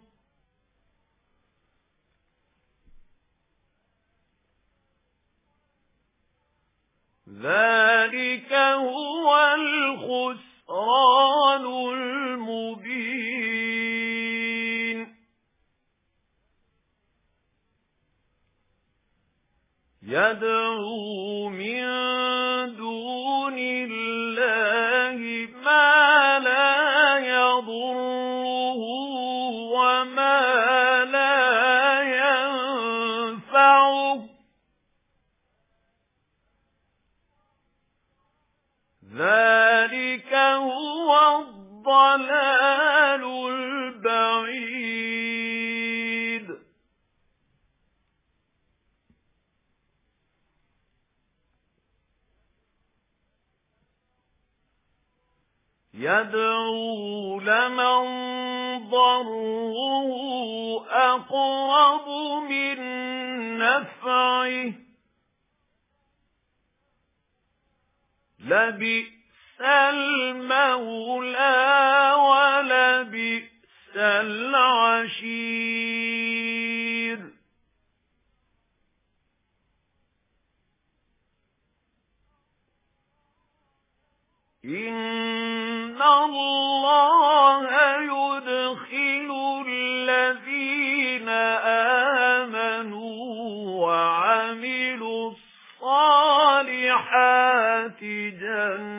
ذلك هو الخسران المبين يدعو من دون الله ما لا يضره وما لا ينفعه ذلك هو الضلال البعيد يدعو لمن ضره أقرب من نفعه لبئس المولى ولبئس العشير إن الله يدخل الذين آمنوا وعملوا الصالحات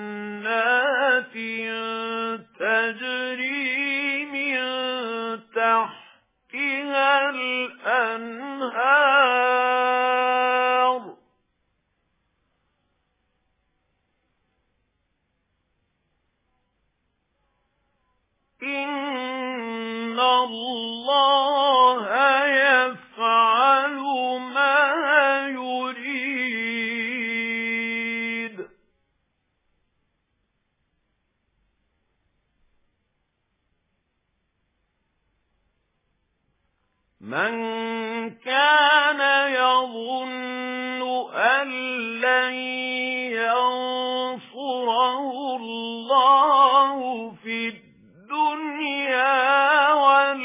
جنات تجري من تحتها مَنْ كَانَ يَظُنُّ أَنْ لَنْ يَنْصُرَهُ اللَّهُ فِي الدُّنْيَا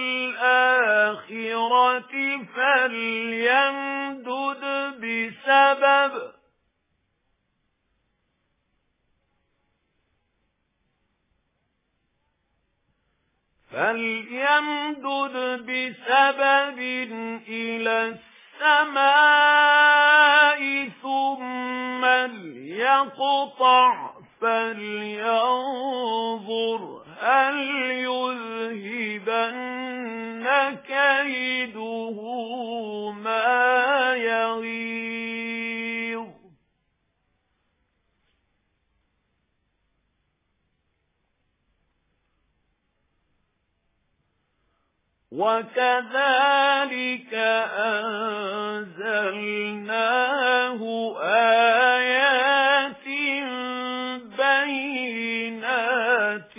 وَالْآخِرَةِ فَلْيَمْدُدْ بِسَبَبٍ فَلْيَمْدُدْ بِسَبَبٍ إِلَى السَّمَاءِ ثُمَّ لْيَقْطَعْ فَلْيَنظُرْ هَلْ يُذْهِبَنَّ كَيْدُهُ مَا يَغِيظُ وَكَذَلِكَ أَنزَلْنَاهُ آيَاتٍ بَيِّنَاتٍ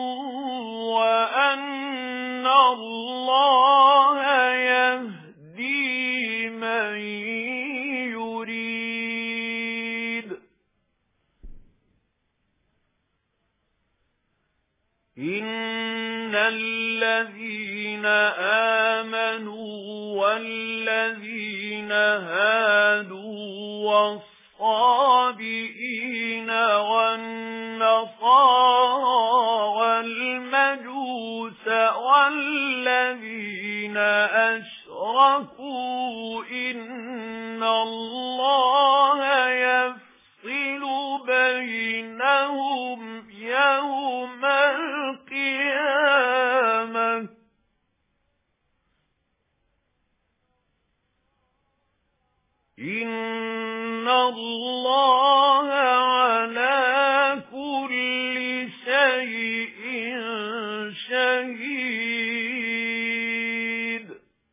وَأَنَّ اللَّهَ يَهْدِي مَن يُرِيدُ إِنَّ الَّذِينَ آمَنُوا وَالَّذِينَ هَادُوا وَالصَّابِئِينَ وَالنَّصَارَى وَالْمَجُوسَ وَالَّذِينَ أَشْرَكُوا إِنَّ اللَّهَ يَفْصِلُ بَيْنَهُمْ يَوْمَ الْقِيَامَةِ إِنَّ اللَّهَ عَلَى كُلِّ شَيْءٍ شَهِيدٌ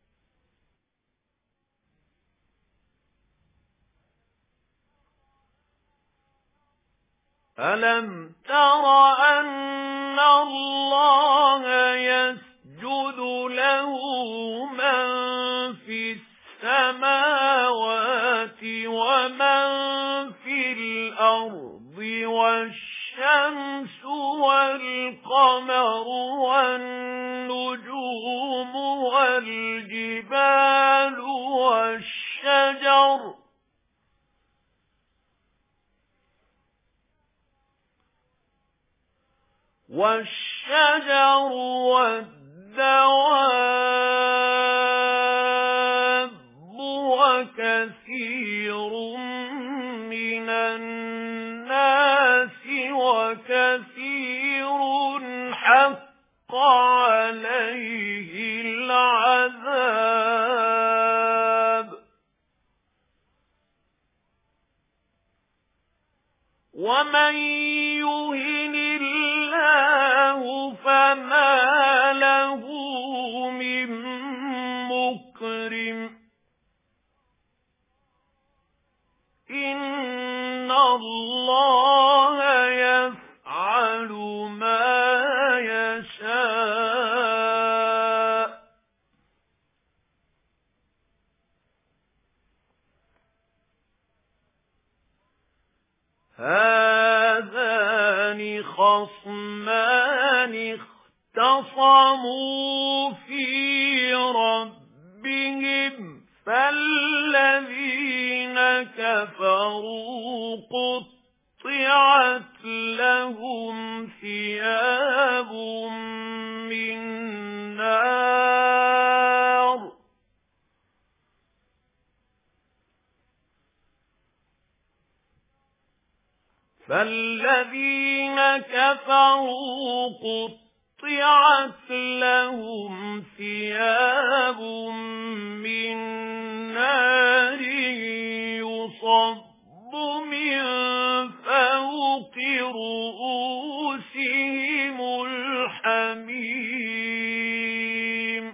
أَلَمْ تَرَ أَنَّ اللَّهَ يَسْجُدُ لَهُ مَن فِي السَّمَاوَاتِ وَمَن فِي الْأَرْضِ وَالشَّمْسُ وَالْقَمَرُ وَالنُّجُومُ وَالْجِبَالُ وَالشَّجَرُ وَالشَّجَرُ وَالدَّوَابُّ وَكَثِيرٌ مِنَ النَّاسِ وَكَثِيرٌ حَقَّ عَلَيْهِ الْعَذَابُ وَمَن يُهِنِ اللَّهُ فَمَا لَهُ مِن مُّكْرِمٍ إِنَّ اللَّهَ يَفْعَلُ مَا يَشَاءُ هَذَانِ خَصْمَانِ اخْتَصَمُوا فِي رَبِّهِمْ فَالَّذِينَ كَفَرُوا قُطِّعَتْ لَهُمْ ثِيَابٌ مِّن نَّارٍ فَالَّذِينَ كَفَرُوا قُطِّعَتْ لَهُمْ ثِيَابٌ مِّن نَّارٍ يُصَبُّ مِن فَوْقِ رُءُوسِهِمُ الْحَمِيمُ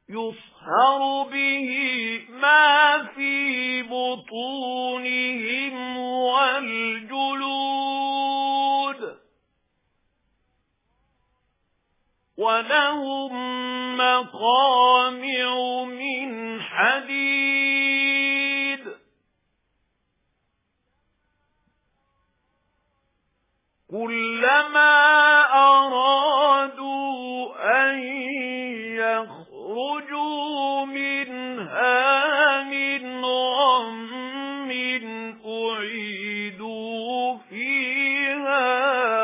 يصهر به ما في بطونهم والجلود ولهم مقامع من حديد كلما أرادوا أن يخرجوا منها من غم أعيدوا فيها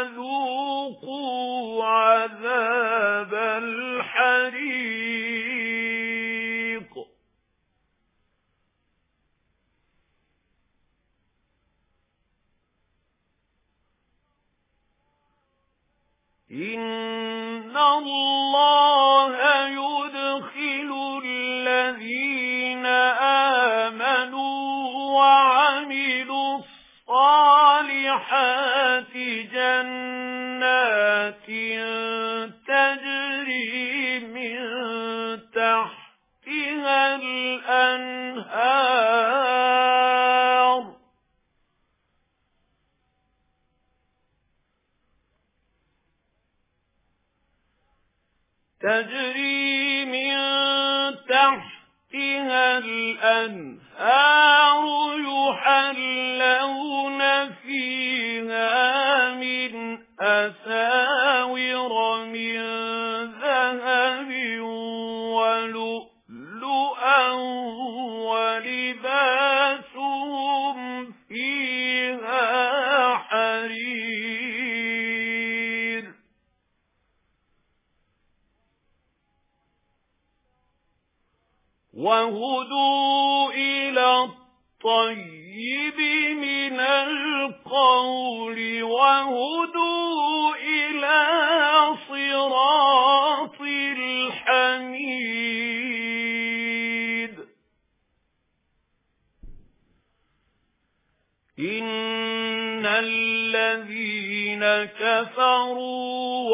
وذوقوا عذاب الحريق إن الله يدخل الذين آمنوا وعملوا الصالحات جنات تجري من تحتها الأنهار تجري من تحتها الأنهار يحلون فيها من أساور من ذهب ولؤلؤا ولباسهم فيها حرير وهدوا إلى الطيب من القول وهدوا إلى صراط الحميد إن الذين كفروا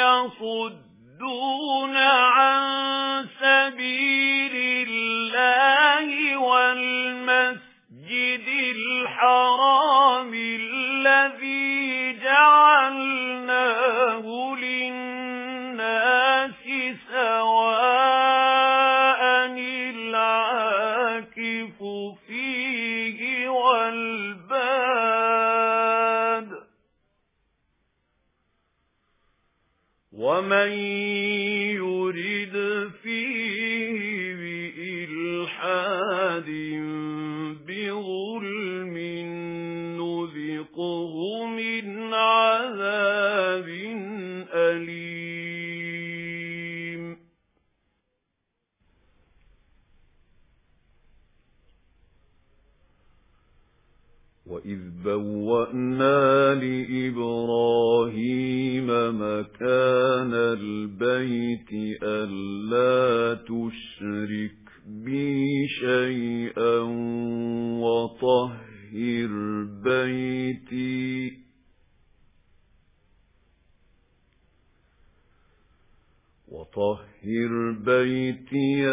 ويصدون عن سبيل الله والمسجد الحرام الذي جعلناه للناس سواء العاكف فيه والباد ومن يرد فيه بإلحاد بظلم نذقه من عذاب أليم وإذ بوأنا لإبراهيم مكان البيت ألا تشرك بي شيئا وطهر بيتي وطهر بيتي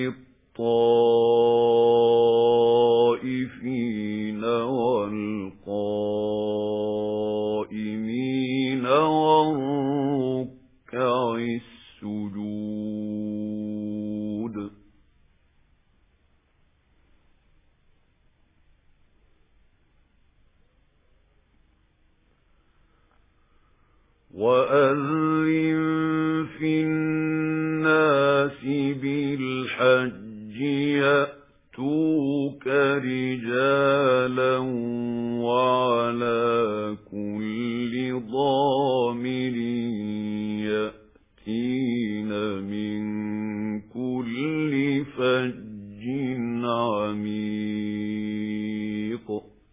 للطائفين والقائمين والركع السجود وأذن في الناس بالحج يأتوك رجالا وعلى كل ضامر يأتين من كل فج عميق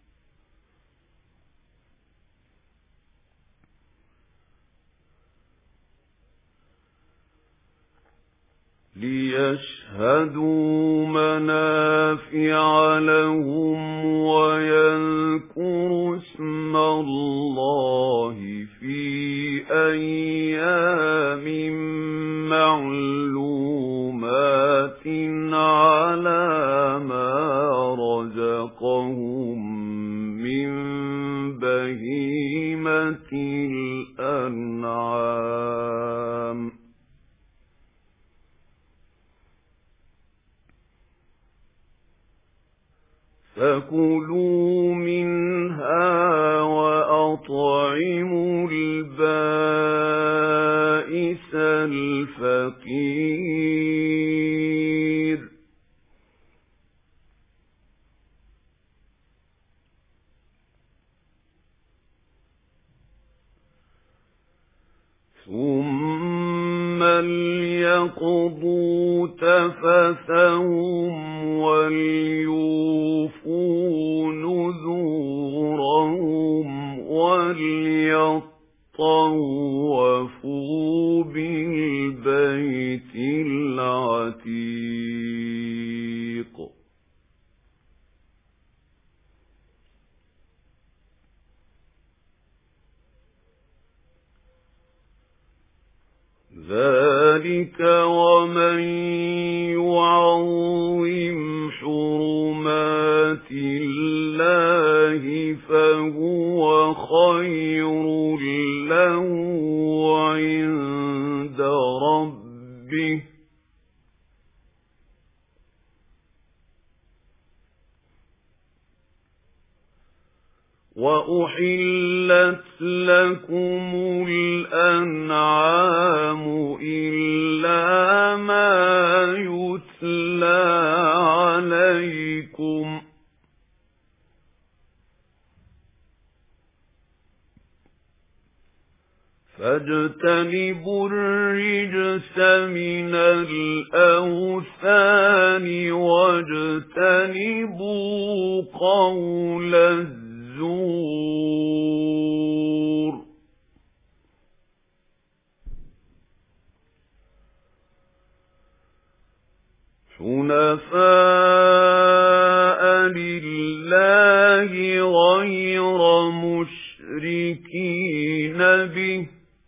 ليشهدوا منافع لهم ويذكروا اسم الله في أيام معلومات ثُمَّ لْيَقْضُوا تَفَثَهُمْ وَلْيُوفُوا نُذُورَهُمْ وَلْيَطَّوَّفُوا بِالْبَيْتِ الْعَتِيقِ. ذَلِكَ وَمَن يُعَظِّمْ حُرُمَاتِ اللَّهِ فَهُوَ خَيْرٌ لَّهُ عِندَ رَبِّهِ وَأُحِلَّتْ لَكُمُ الْأَنْعَامُ إِلَّا مَا يُتْلَى عَلَيْكُمْ فَاجْتَنِبُوا الرِّجْسَ مِنَ الْأَوْثَانِ وَاجْتَنِبُوا قَوْلَ الزُّورِ. حُنَفَاءَ لِلَّهِ غَيْرَ مُشْرِكِينَ بِهِ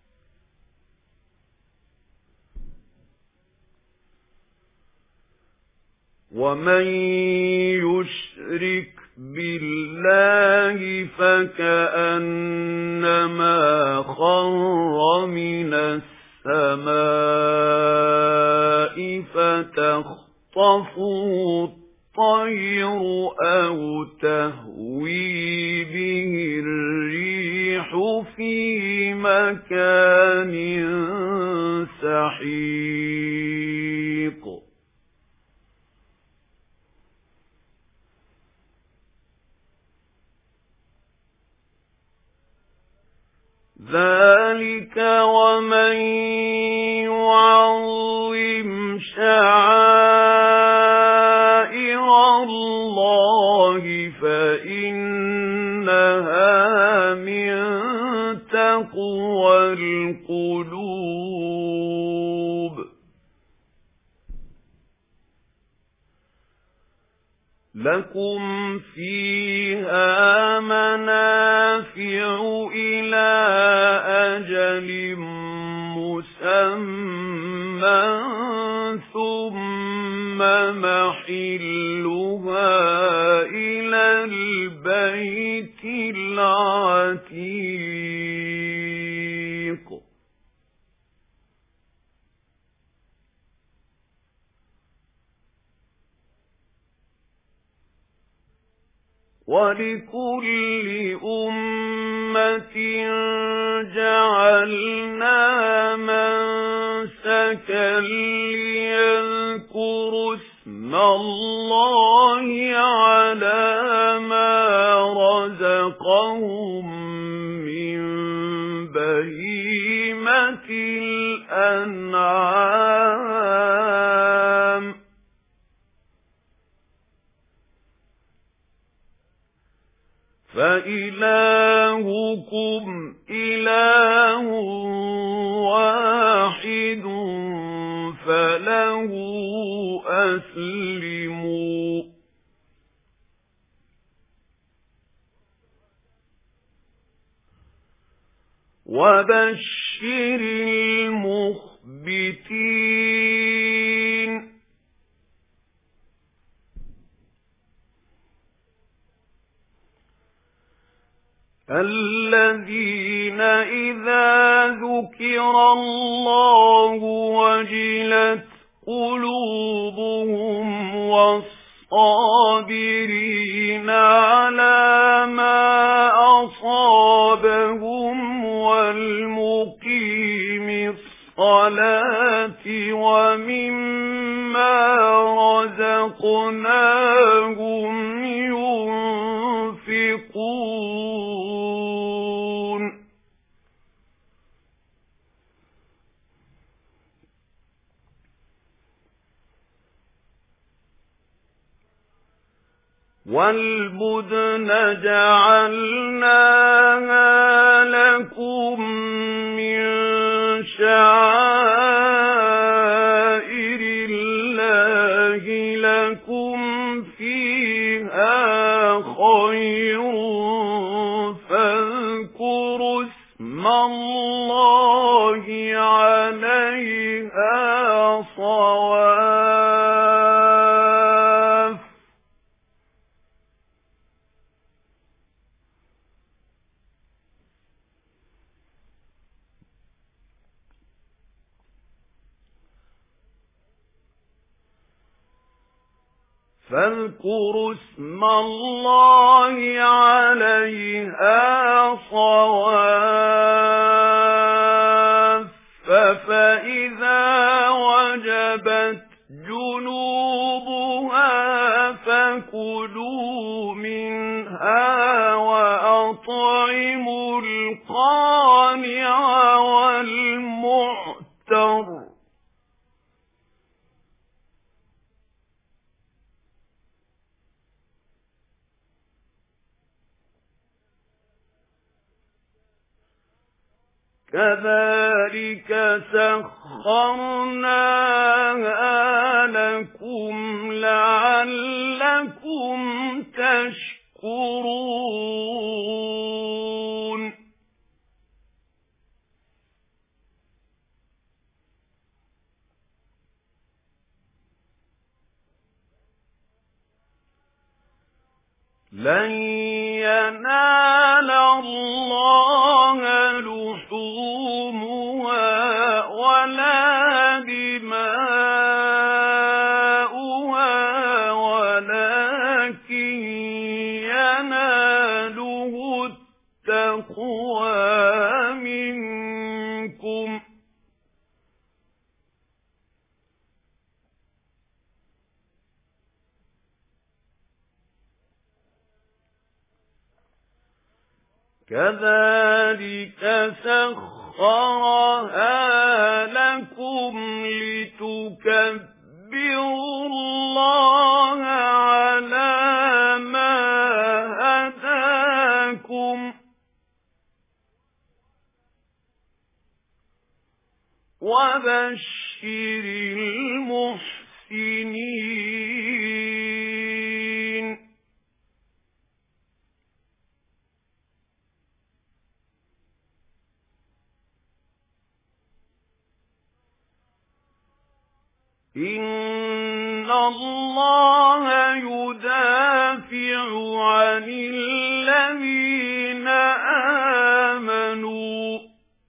وَمَن يُشْرِكْ بِاللَّهِ فَكَأَنَّمَا خَرَّ مِنَ السَّمَاءِ فَتَخْطَفُهُ الطَّيْرُ أَوْ تَهْوِي بِهِ الرِّيحُ فِي مَكَانٍ سَحِيقٍ. ذَلِكَ وَمَن يُعَظِّمْ شَعَائِرَ اللَّهِ فَإِنَّهَا مِن تَقْوَى الْقُلُوبِ. لَكُمْ فِيهَا مَنَافِعُ إِلَى أَجَلٍ مُّسَمًّى ثُمَّ مَحِلُّهَا إِلَى الْبَيْتِ الْعَتِيقِ. وَلِكُلِّ أُمَّةٍ جَعَلْنَا مَنسَكًا لِيَذْكُرُوا اسْمَ اللَّهِ عَلَى مَا رَزَقَهُم مِّن بَهِيمَةِ الْأَنْعَامِ. فَإِلَٰهُكُمْ إِلَٰهٌ وَاحِدٌ فَلَهُ أَسْلِمُوا. وَبَشِّرِ الْمُخْبِتِينَ الَّذِينَ إِذَا ذُكِرَ اللَّهُ وَجِلَتْ قُلُوبُهُمْ وَالصَّابِرِينَ عَلَى مَا أَصَابَهُمْ وَالْمُقِيمِ الصَّلَاةِ وَمِمَّا رَزَقْنَاهُمْ يُنْفِقُونَ. وَالْبُدْنَ جَعَلْنَاهَا لَكُم مِّن شَعَائِرِ اللَّهِ لَكُمْ فِيهَا خَيْرٌ فَاذْكُرُوا اسْمَ اللَّهِ عَلَيْهَا صَوَافَّ فاذكروا اسم الله عليها صواف فإذا وجبت جنوبها فكلوا منها وأطعموا القانع والمعتر كذلك سخرناها لكم لعلكم تشكرون لن ينال الله لحومها ولا دماؤها ولكن يناله التقوى منكم كذلك سخرها لكم لتكبروا الله على ما هداكم وبشر المحسنين إن الله يدافع عن الذين آمنوا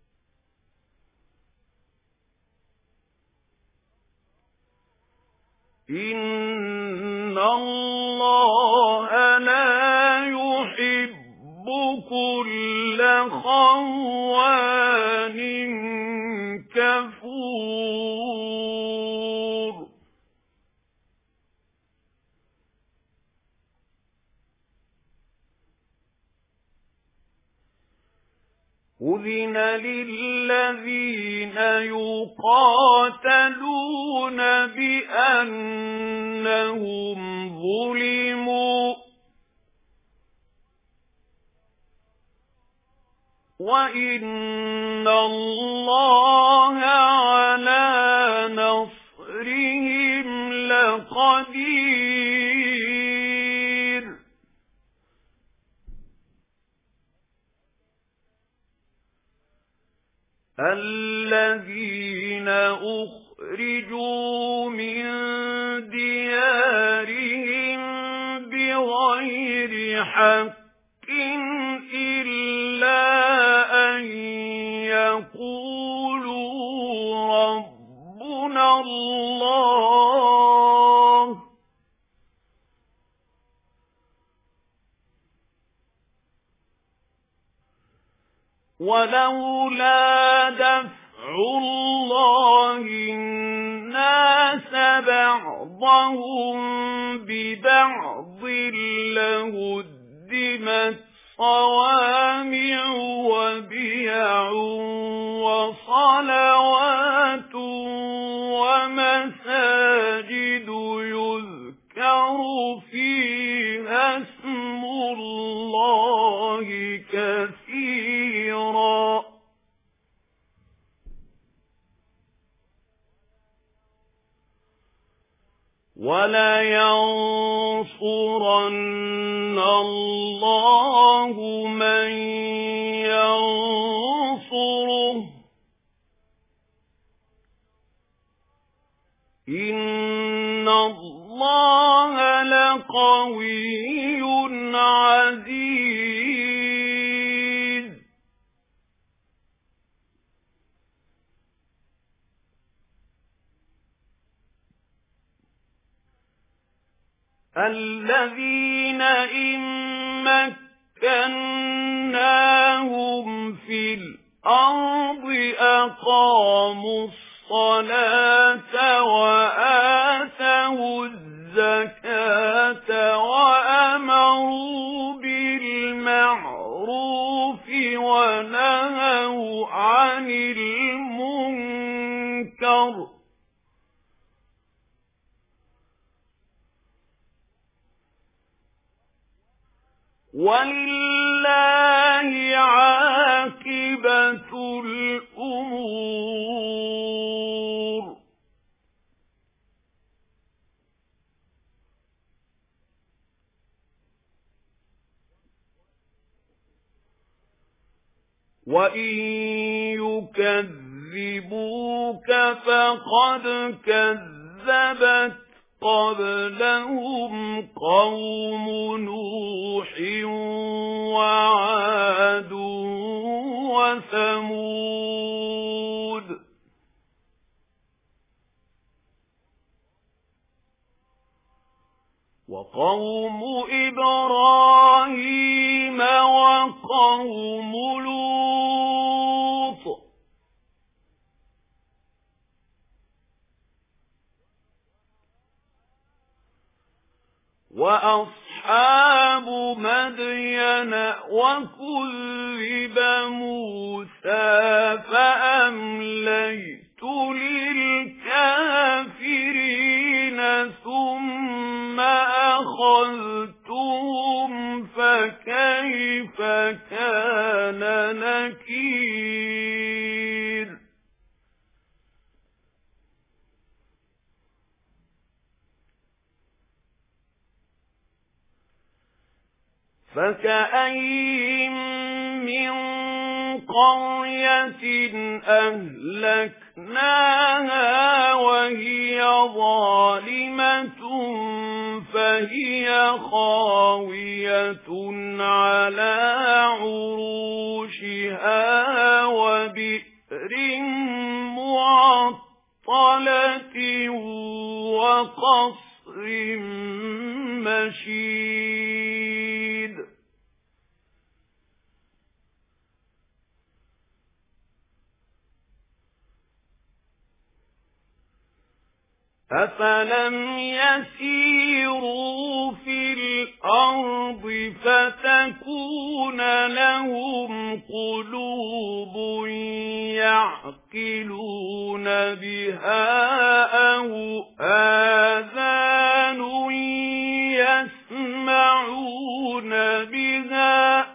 إن الله لا يحب كل خوان كفور أذن للذين يقاتلون بأنهم ظلموا وإن الله على نصرهم لقدير الذين أخرجوا من ديارهم بغير حق إلا أن يقولوا ربنا الله ولولا دفع الله الناس بعضهم ببعض لهدمت صوامع وبيع وصلوات ومساجد يذكر فيها وَلَيَنصُرَنَّ اللَّهُ مَن يَنصُرُهُ إِنَّ اللَّهَ لَقَوِيٌّ عَزِيزٌ. الَّذِينَ إِن مَّكَّنَّاهُمْ فِي الْأَرْضِ أَقَامُوا الصَّلَاةَ وَآتَوُا الزَّكَاةَ وَأَمَرُوا بِالْمَعْرُوفِ وَنَهَوْا عَنِ الْمُنكَرِ وَلِلَّهِ عَاقِبَةُ الْأُمُورِ. وَإِن يُكَذِّبُوكَ فَقَدْ كَذَّبَتْ قَبْلَهُمْ قَوْمُ نُوحٍ وَعَادٌ وَثَمُودُ وَقَوْمُ إِبْرَاهِيمَ وَقَوْمُ لُوطٍ وَأَصْحَابُ مَدْيَنَ وَكُذِّبَ مُوسَى فَأَمْلَيْتُ لِلْكَافِرِينَ ثُمَّ أَخَذْتُهُمْ فَكَيْفَ كَانَ نَكِيرِ. فَكَأَيِّن مِّن قَرْيَةٍ أَهْلَكْنَاهَا وَهِيَ ظَالِمَةٌ فَهِيَ خَاوِيَةٌ عَلَى عُرُوشِهَا وَبِئْرٍ مُّعَطَّلَةٍ وَقَصْرٍ مَّشِيدٍ. أَفَلَمْ يَسِيرُوا فِي الْأَرْضِ فَتَكُونَ لَهُمْ قُلُوبٌ يَعْقِلُونَ بِهَا أَوْ آذَانٌ يَسْمَعُونَ بِهَا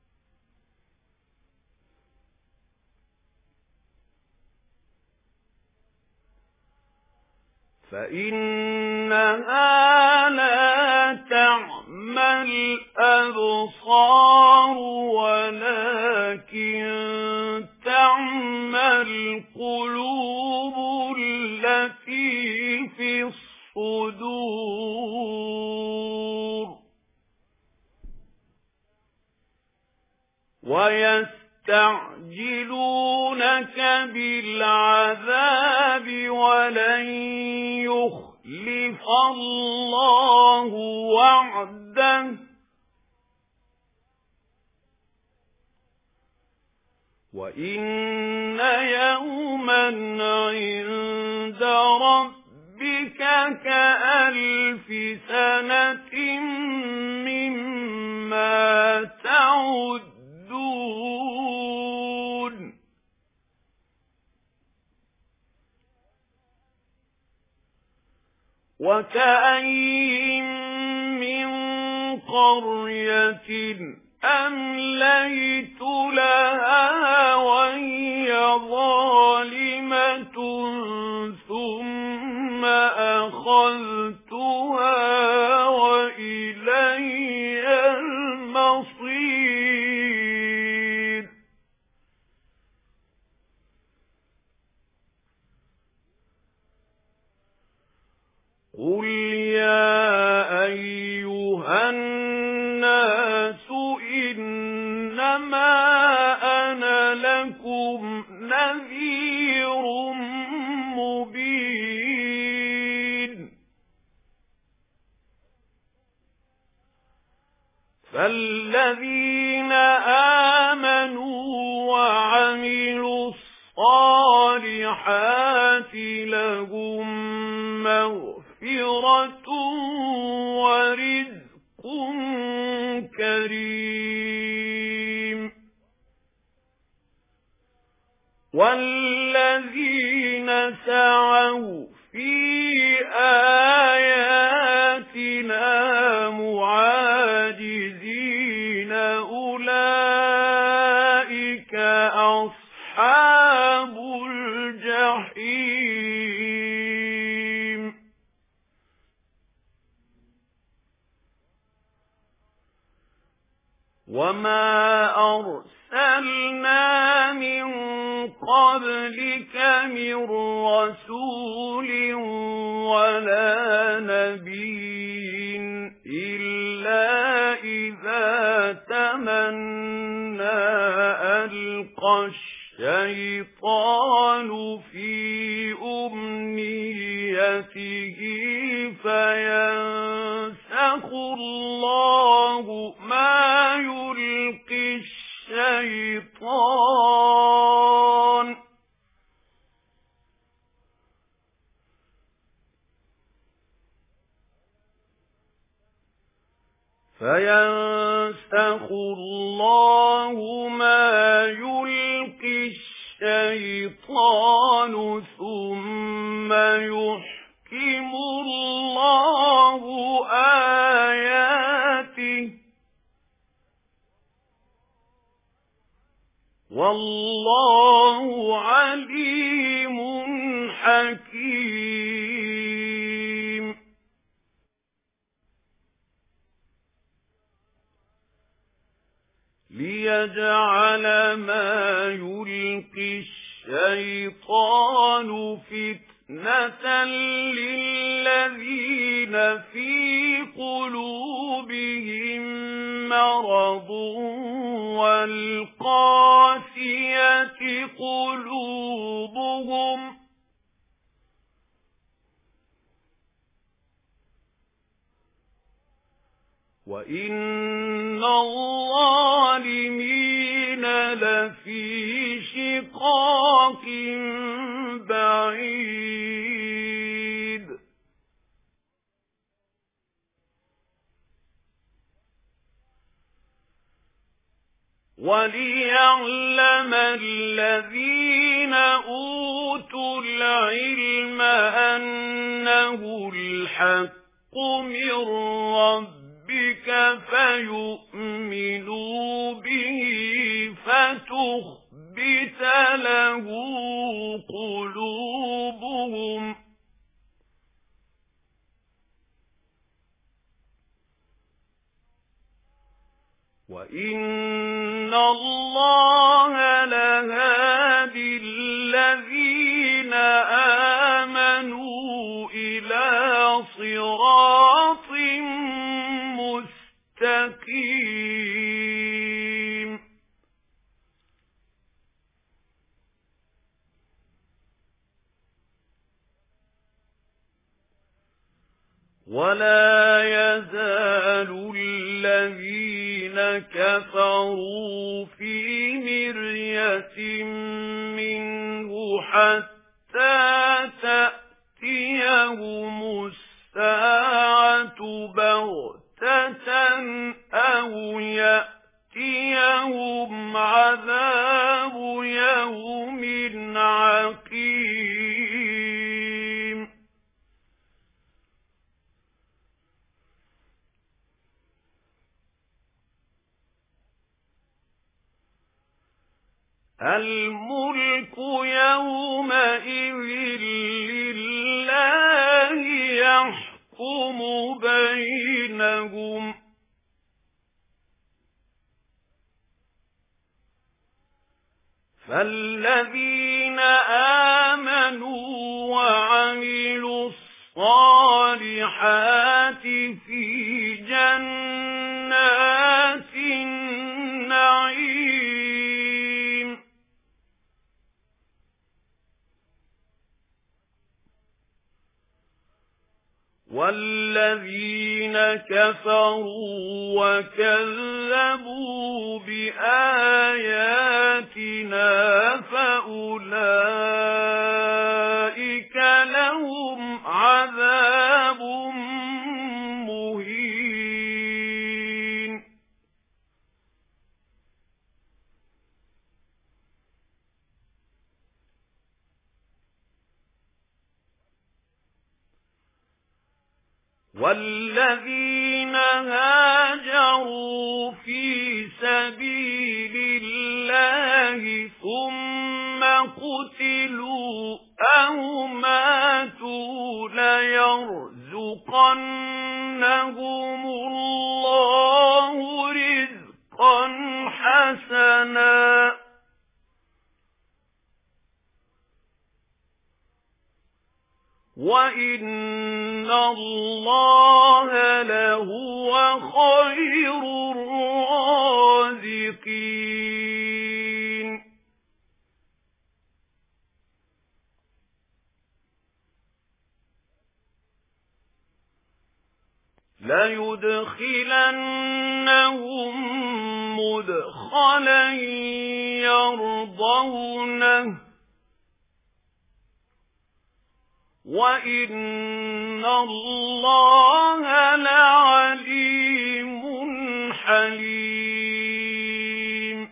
فَإِنَّهَا لَا تَعْمَى الْأَبْصَارُ وَلَكِن تَعْمَى الْقُلُوبُ الَّتِي فِي الصُّدُورِ. وَيَسْتَعْجِلُونَكَ بِالْعَذَابِ وَلَن يُخْلِفَ اللَّهُ وَعْدَهُ وَإِنَّ يَوْمًا عِندَ رَبِّكَ كَأَلْفِ سَنَةٍ مِّمَّا تَعُدُّونَ. وَكَأَيِّن مِّن قَرْيَةٍ أَمْلَيْتُ لَهَا وَهِيَ ظَالِمَةٌ ثُمَّ أَخَذْتُهَا قُلْ يَا أَيُّهَا النَّاسُ إِنَّمَا أَنَا لَكُمْ نَذِيرٌ مُبِينٌ فَالَّذِينَ آمَنُوا وَعَمِلُوا الصَّالِحَاتِ لَهُم مَّغْفِرَةٌ وَرِزْقٌ كَرِيمٌ وَالَّذِينَ سَعَوْا فِي آيَاتِنَا مُعَاجِزِينَ أُولَئِكَ أَصْحَابُ الْجَحِيمِ وَمَا أَرْسَلْنَا مِن قَبْلِكَ مِن رَّسُولٍ وَلَا نَبِيٍّ إِلَّا إِذَا تَمَنَّى أَلْقَى الشَّيْطَانُ فِي أُمْنِيَّتِهِ فَيَنسَخُ اللَّهُ مَا يُلْقِي الشَّيْطَانُ فَيَنسَخُ اللَّهُ مَا يُلْقِي الشَّيْطَانُ ثُمَّ يُحْكِمُ اللَّهُ آيَاتِهِ وَاللَّهُ عَلِيمٌ حَكِيمٌ لِيَجْعَلَ مَا يُلْقِي الشَّيْطَانُ فِتْنَةً لِّلَّذِينَ فِي قُلُوبِهِم مَّرَضٌ وَالْقَاسِيَةِ قُلُوبُهُمْ وَإِنَّ الظَّالِمِينَ لَفِي شِقَاقٍ بَعِيدٍ وَلِيَعْلَمَ الَّذِينَ أُوتُوا الْعِلْمَ أَنَّهُ الْحَقُّ مِنْ رَبِّكَ فَيُؤْمِنُوا بِهِ فَتُخْبِتَ لَهُ قُلُوبُهُمْ وَإِنَّ اللَّهَ لَهَادِي الَّذِينَ آمَنُوا إِلَى صِرَاطٍ مُسْتَقِيمٍ وَلَا يَزَالُ الَّذِينَ كَفَرُوا فِي مِرْيَةٍ مِّنْهُ حَتَّى تَأْتِيَهُمُ السَّاعَةُ بَغْتَةً أَوْ يَأْتِيَهُمْ عَذَابُ يَوْمٍ عَقِيمٍ الْمُلْكُ يَوْمَئِذٍ لِلَّهِ يَحْكُمُ بَيْنَهُمْ فَالَّذِينَ آمَنُوا وَعَمِلُوا الصَّالِحَاتِ وَالَّذِينَ كَفَرُوا وَكَذَّبُوا بِآيَاتِنَا فَأُولَئِكَ لَهُمْ عَذَابٌ مُهِينٌ. وَالَّذِينَ هَاجَرُوا فِي سَبِيلِ اللَّهِ ثُمَّ قُتِلُوا أَوْ مَاتُوا لَيَرْزُقَنَّهُمُ اللَّهُ رِزْقًا حَسَنًا وَإِنَّ اللَّهَ لَهُوَ خَيْرُ الرَّازِقِينَ. لَيُدْخِلَنَّهُم مُّدْخَلًا يَرْضَوْنَهُ وَإِنَّ اللَّهَ لَعَلِيمٌ حَلِيمٌ.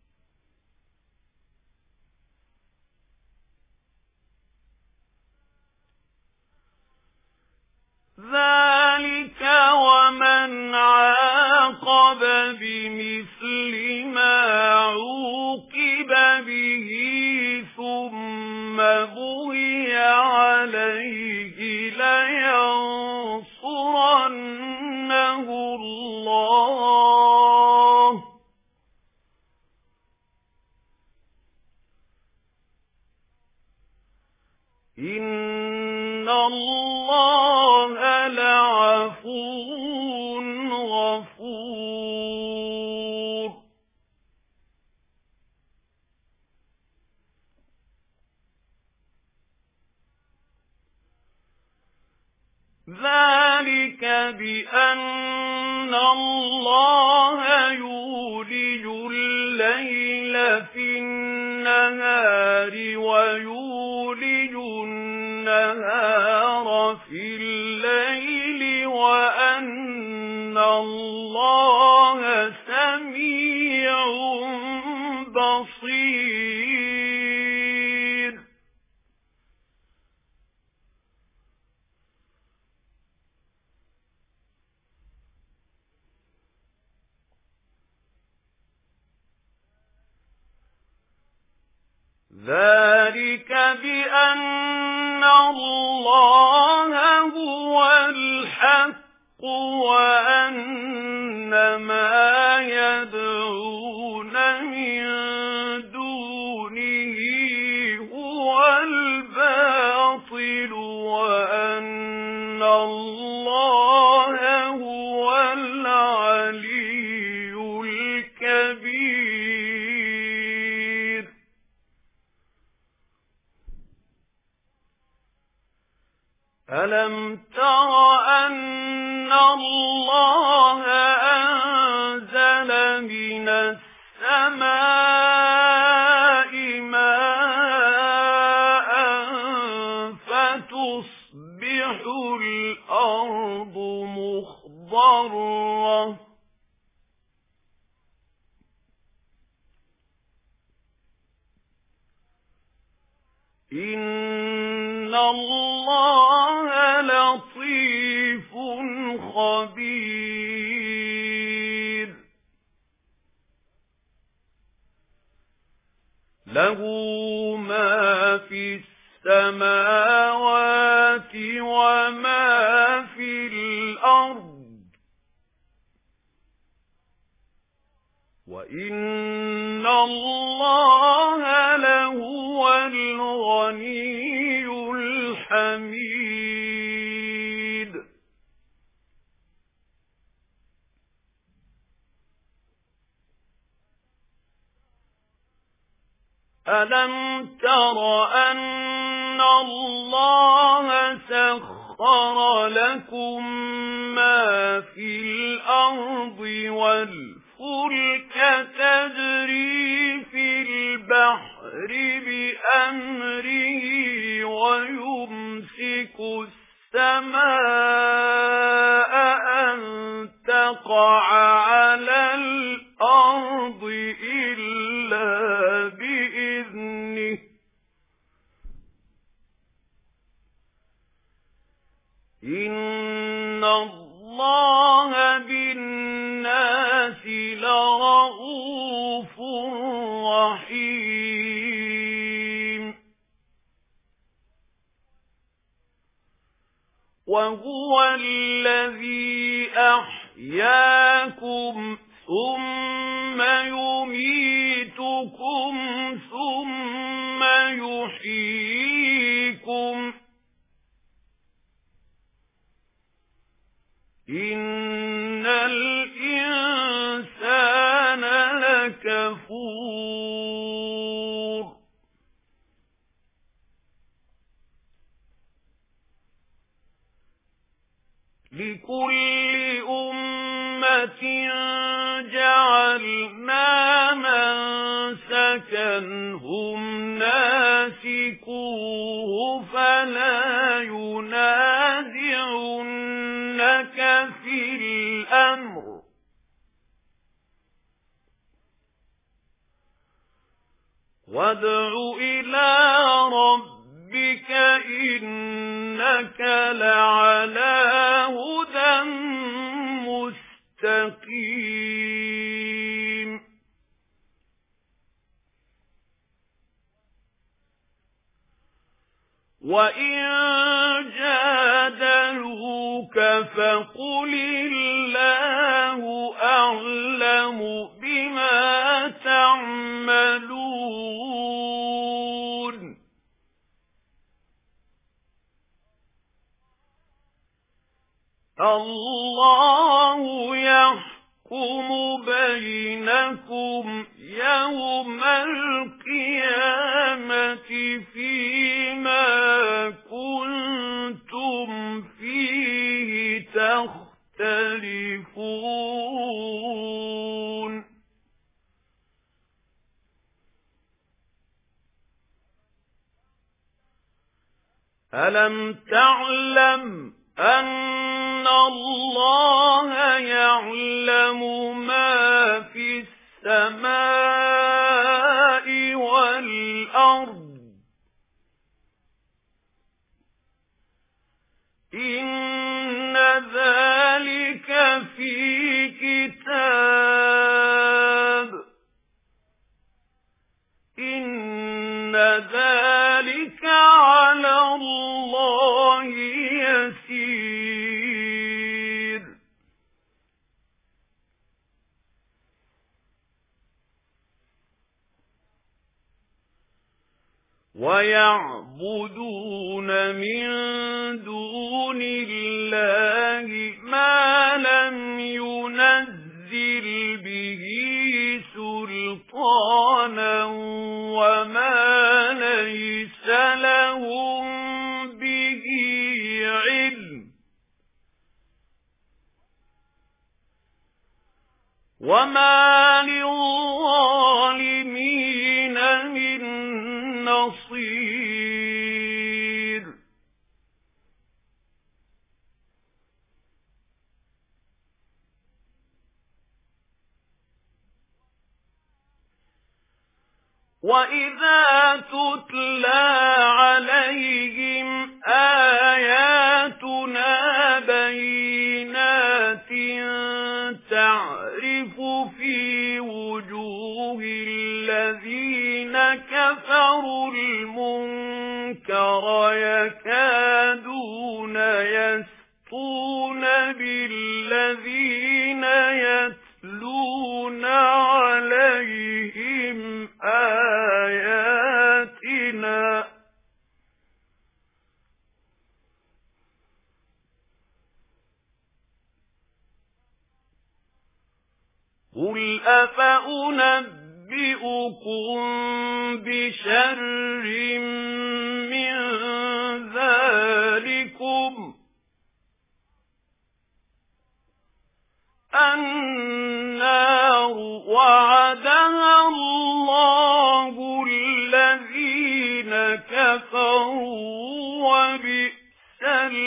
ذَلِكَ وَمَنْ عَاقَبَ بِمِثْلِ مَا عُوقِبَ بِهِ ثُمَّ بُغِيَ عَلَيْهِ لَيَنصُرَنَّهُ اللَّهُ إِنَّ اللَّهَ لَعَفُوٌّ غَفُورٌ. ذَلِكَ بِأَنَّ اللَّهَ يُولِجُ اللَّيْلَ فِي النَّهَارِ وَيُولِجُ النَّهَارَ فِي اللَّيْلِ وَأَنَّ اللَّهَ سَمِيعٌ بَصِيرٌ. ذَلِكَ بِأَنَّ اللَّهَ هُوَ الْحَقُّ وَأَنَّ مَا يَدْعُونَ مِن دُونِهِ هُوَ الْبَاطِلُ وَأَنَّ اللَّهَ هُوَ الْعَلِيُّ الْكَبِيرُ. أَلَمْ تَرَ أَنَّ اللَّهَ أَنزَلَ مِنَ السَّمَاءِ مَاءً فَتُصْبِحُ الْأَرْضُ مُخْضَرَّةً إِنَّ اللَّهَ لَطِيفٌ خَبِيرٌ. لَهُ مَا فِي السَّمَاوَاتِ وَمَا فِي الْأَرْضِ وَإِنَّ اللَّهَ لَهُوَ الْغَنِيُّ الْحَمِيدُ. أَلَمْ تَرَ أَنَّ اللَّهَ سَخَّرَ وَسَخَّرَ لَكُم مَّا فِي الْأَرْضِ وَالْفُلْكَ تَجْرِي فِي الْبَحْرِ بِأَمْرِهِ وَيُمْسِكُ السَّمَاءَ أَن تَقَعَ عَلَى الْأَرْضِ إِلَّا بِإِذْنِهِ إِنَّ اللَّهَ بِالنَّاسِ لَرَءُوفٌ رَحِيمٌ وَهُوَ الَّذِي أَحْيَاكُمْ ثُمَّ يُمِيتُكُمْ ثُمَّ يُحْيِيكُمْ إِنَّ الْإِنسَانَ لَكَفُورٌ لِكُلِّ أُمَّةٍ جَعَلْنَا مَنسَكًا هُمْ نَاسِكُوهُ فَلَا يُنَازِعُنَّكَ فِي الْأَمْرِ وَادْعُ إِلَى رَبِّكَ إِنَّكَ لَعَلَى هُدًى مُسْتَقِيمٍ وَإِن جَادَلُوكَ فَقُلِ اللَّهُ أَعْلَمُ بِمَا تَعْمَلُونَ اللَّهُ يَحْكُمُ بَيْنَكُمْ يَوْمَ الْقِيَامَةِ فِيمَا كُنتُمْ فِيهِ تَخْتَلِفُونَ أَلَمْ تَعْلَمْ أَنَّ اللَّهَ يَعْلَمُ مَا فِي السَّمَاءِ وَالْأَرْضِ إِنَّ ذَلِكَ فِي كِتَابٍ إِنَّ ذَلِكَ عَلَى اللَّهِ يَسِيرٌ وَيَعْبُدُونَ مِن دُونِ اللَّهِ مَا لَمْ يُنَزِّلْ بِهِ سُلْطَانًا وَمَا لَيْسَ لَهُم بِهِ عِلْمٌ وَمَا لِلظَّالِمِينَ مِن نَّصِيرٍ وَإِذَا تُتْلَى عَلَيْهِمْ آيَاتُنَا بَيِّنَاتٍ تَعْرِفُ فِي وُجُوهِ الَّذِينَ كَفَرُوا الْمُنكَرَ يَكَادُونَ يَسْطُونَ بِالَّذِينَ يَتْلُونَ عَلَيْهِمْ آيَاتِنَا قُلْ أَفَأُنَبِّئُكُم بِشَرٍّ مِّن ذَلِكُمْ كَفَرُوا وَبِئْسَ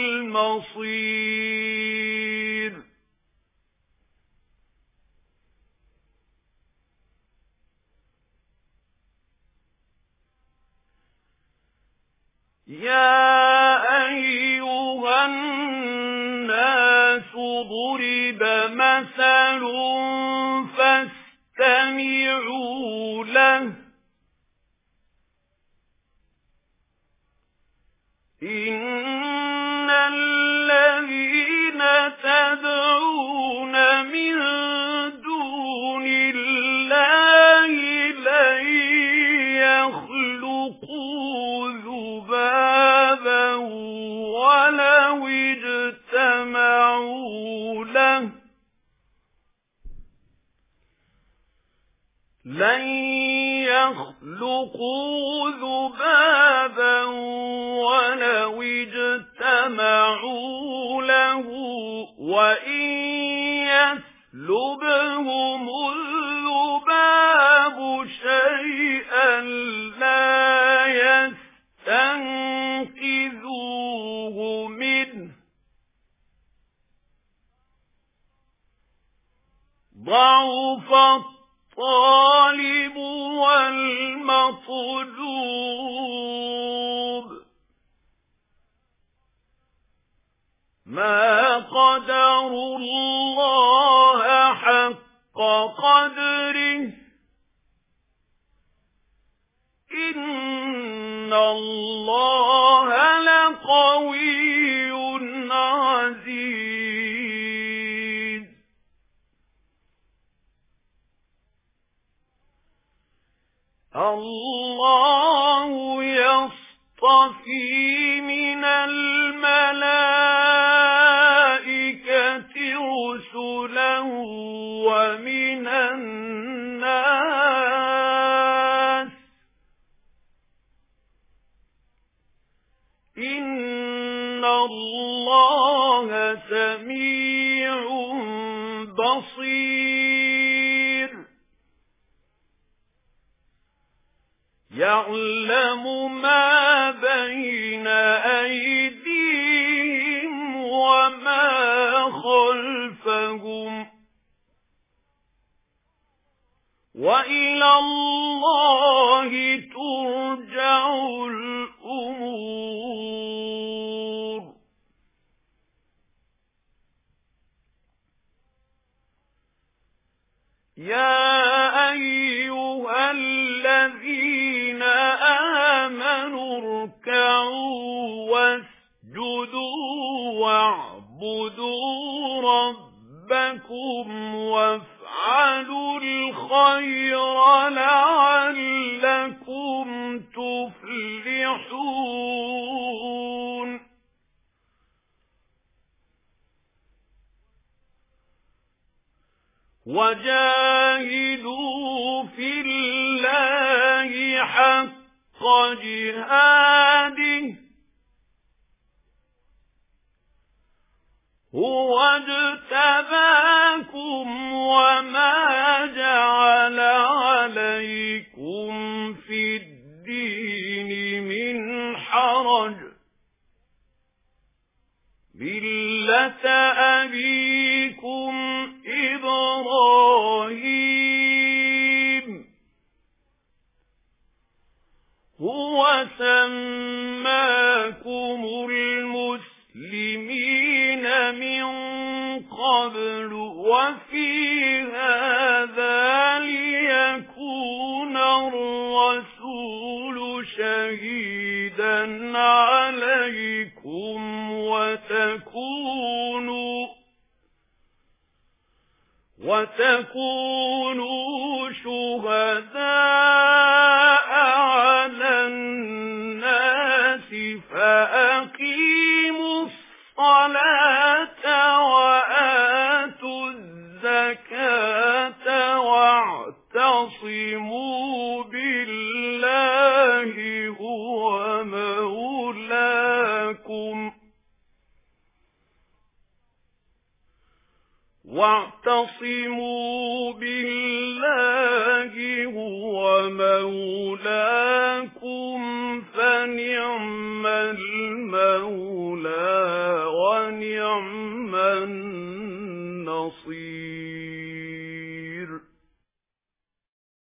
الْمَصِيرُ. يَا أَيُّهَا النَّاسُ ضُرِبَ مَثَلٌ فَاسْتَمِعُوا لَهُ إِنَّ الَّذِينَ تَدْعُونَ مِن دُونِ اللَّهِ لَن يَخْلُقُوا ذُبَابًا وَلَوِ اجْتَمَعُوا لَهُ لَن يَخْلُقُوا ذُبَابًا وَلَوِ اجْتَمَعُوا لَهُ وَإِن يَسْلُبْهُمُ الذُّبَابُ شَيْئًا لَّا يَسْتَنقِذُوهُ مِنْهُ ضَعُفَ الطَّالِبُ وَالْمَطْلُوبُ مَا قَدَرُوا اللَّهَ حَقَّ قَدْرِهِ إِنَّ اللَّهَ لَقَوِيٌّ عَزِيزٌ. اللَّهُ يَصْطَفِي مِنَ الْمَلَائِكَةِ رُسُلًا وَمِنَ النَّاسِ إِنَّ اللَّهَ سَمِيعٌ بَصِيرٌ يَعْلَمُ مَا بَيْنَ أَيْدِيهِمْ وَمَا خَلْفَهُمْ وَإِلَى اللَّهِ تُرْجَعُ الْأُمُورُ. يَا أَيُّهَا الَّذِينَ آمَنُوا ارْكَعُوا وَاسْجُدُوا وَاعْبُدُوا رَبَّكُمْ وَافْعَلُوا الْخَيْرَ لَعَلَّكُمْ تُفْلِحُونَ. وَجَاهِدُوا فِي اللَّهِ حَقَّ جِهَادِهِ هُوَ اجْتَبَاكُمْ وَمَا جَعَلَ عَلَيْكُمْ فِي الدِّينِ مِنْ حَرَجٍ مِلَّةَ أَبِيكُمْ إِبْرَاهِيمَ هُوَ سَمَّاكُمُ الْمُسْلِمِينَ مِنْ قَبْلُ وَفِي هَذَا لِيَكُونَ الرَّسُولُ شَهِيدًا عَلَيْكُمْ وَتَكُونُوا وَتَكُونُوا شُهَدَاءَ عَلَى النَّاسِ فَأَقِيمُوا الصَّلَاةَ وَآتُوا الزَّكَاةَ وَاعْتَصِمُوا بِاللَّهِ هُوَ مَوْلَاكُمْ واعتصموا بالله هو مولاكم فنعم المولى ونعم النصير.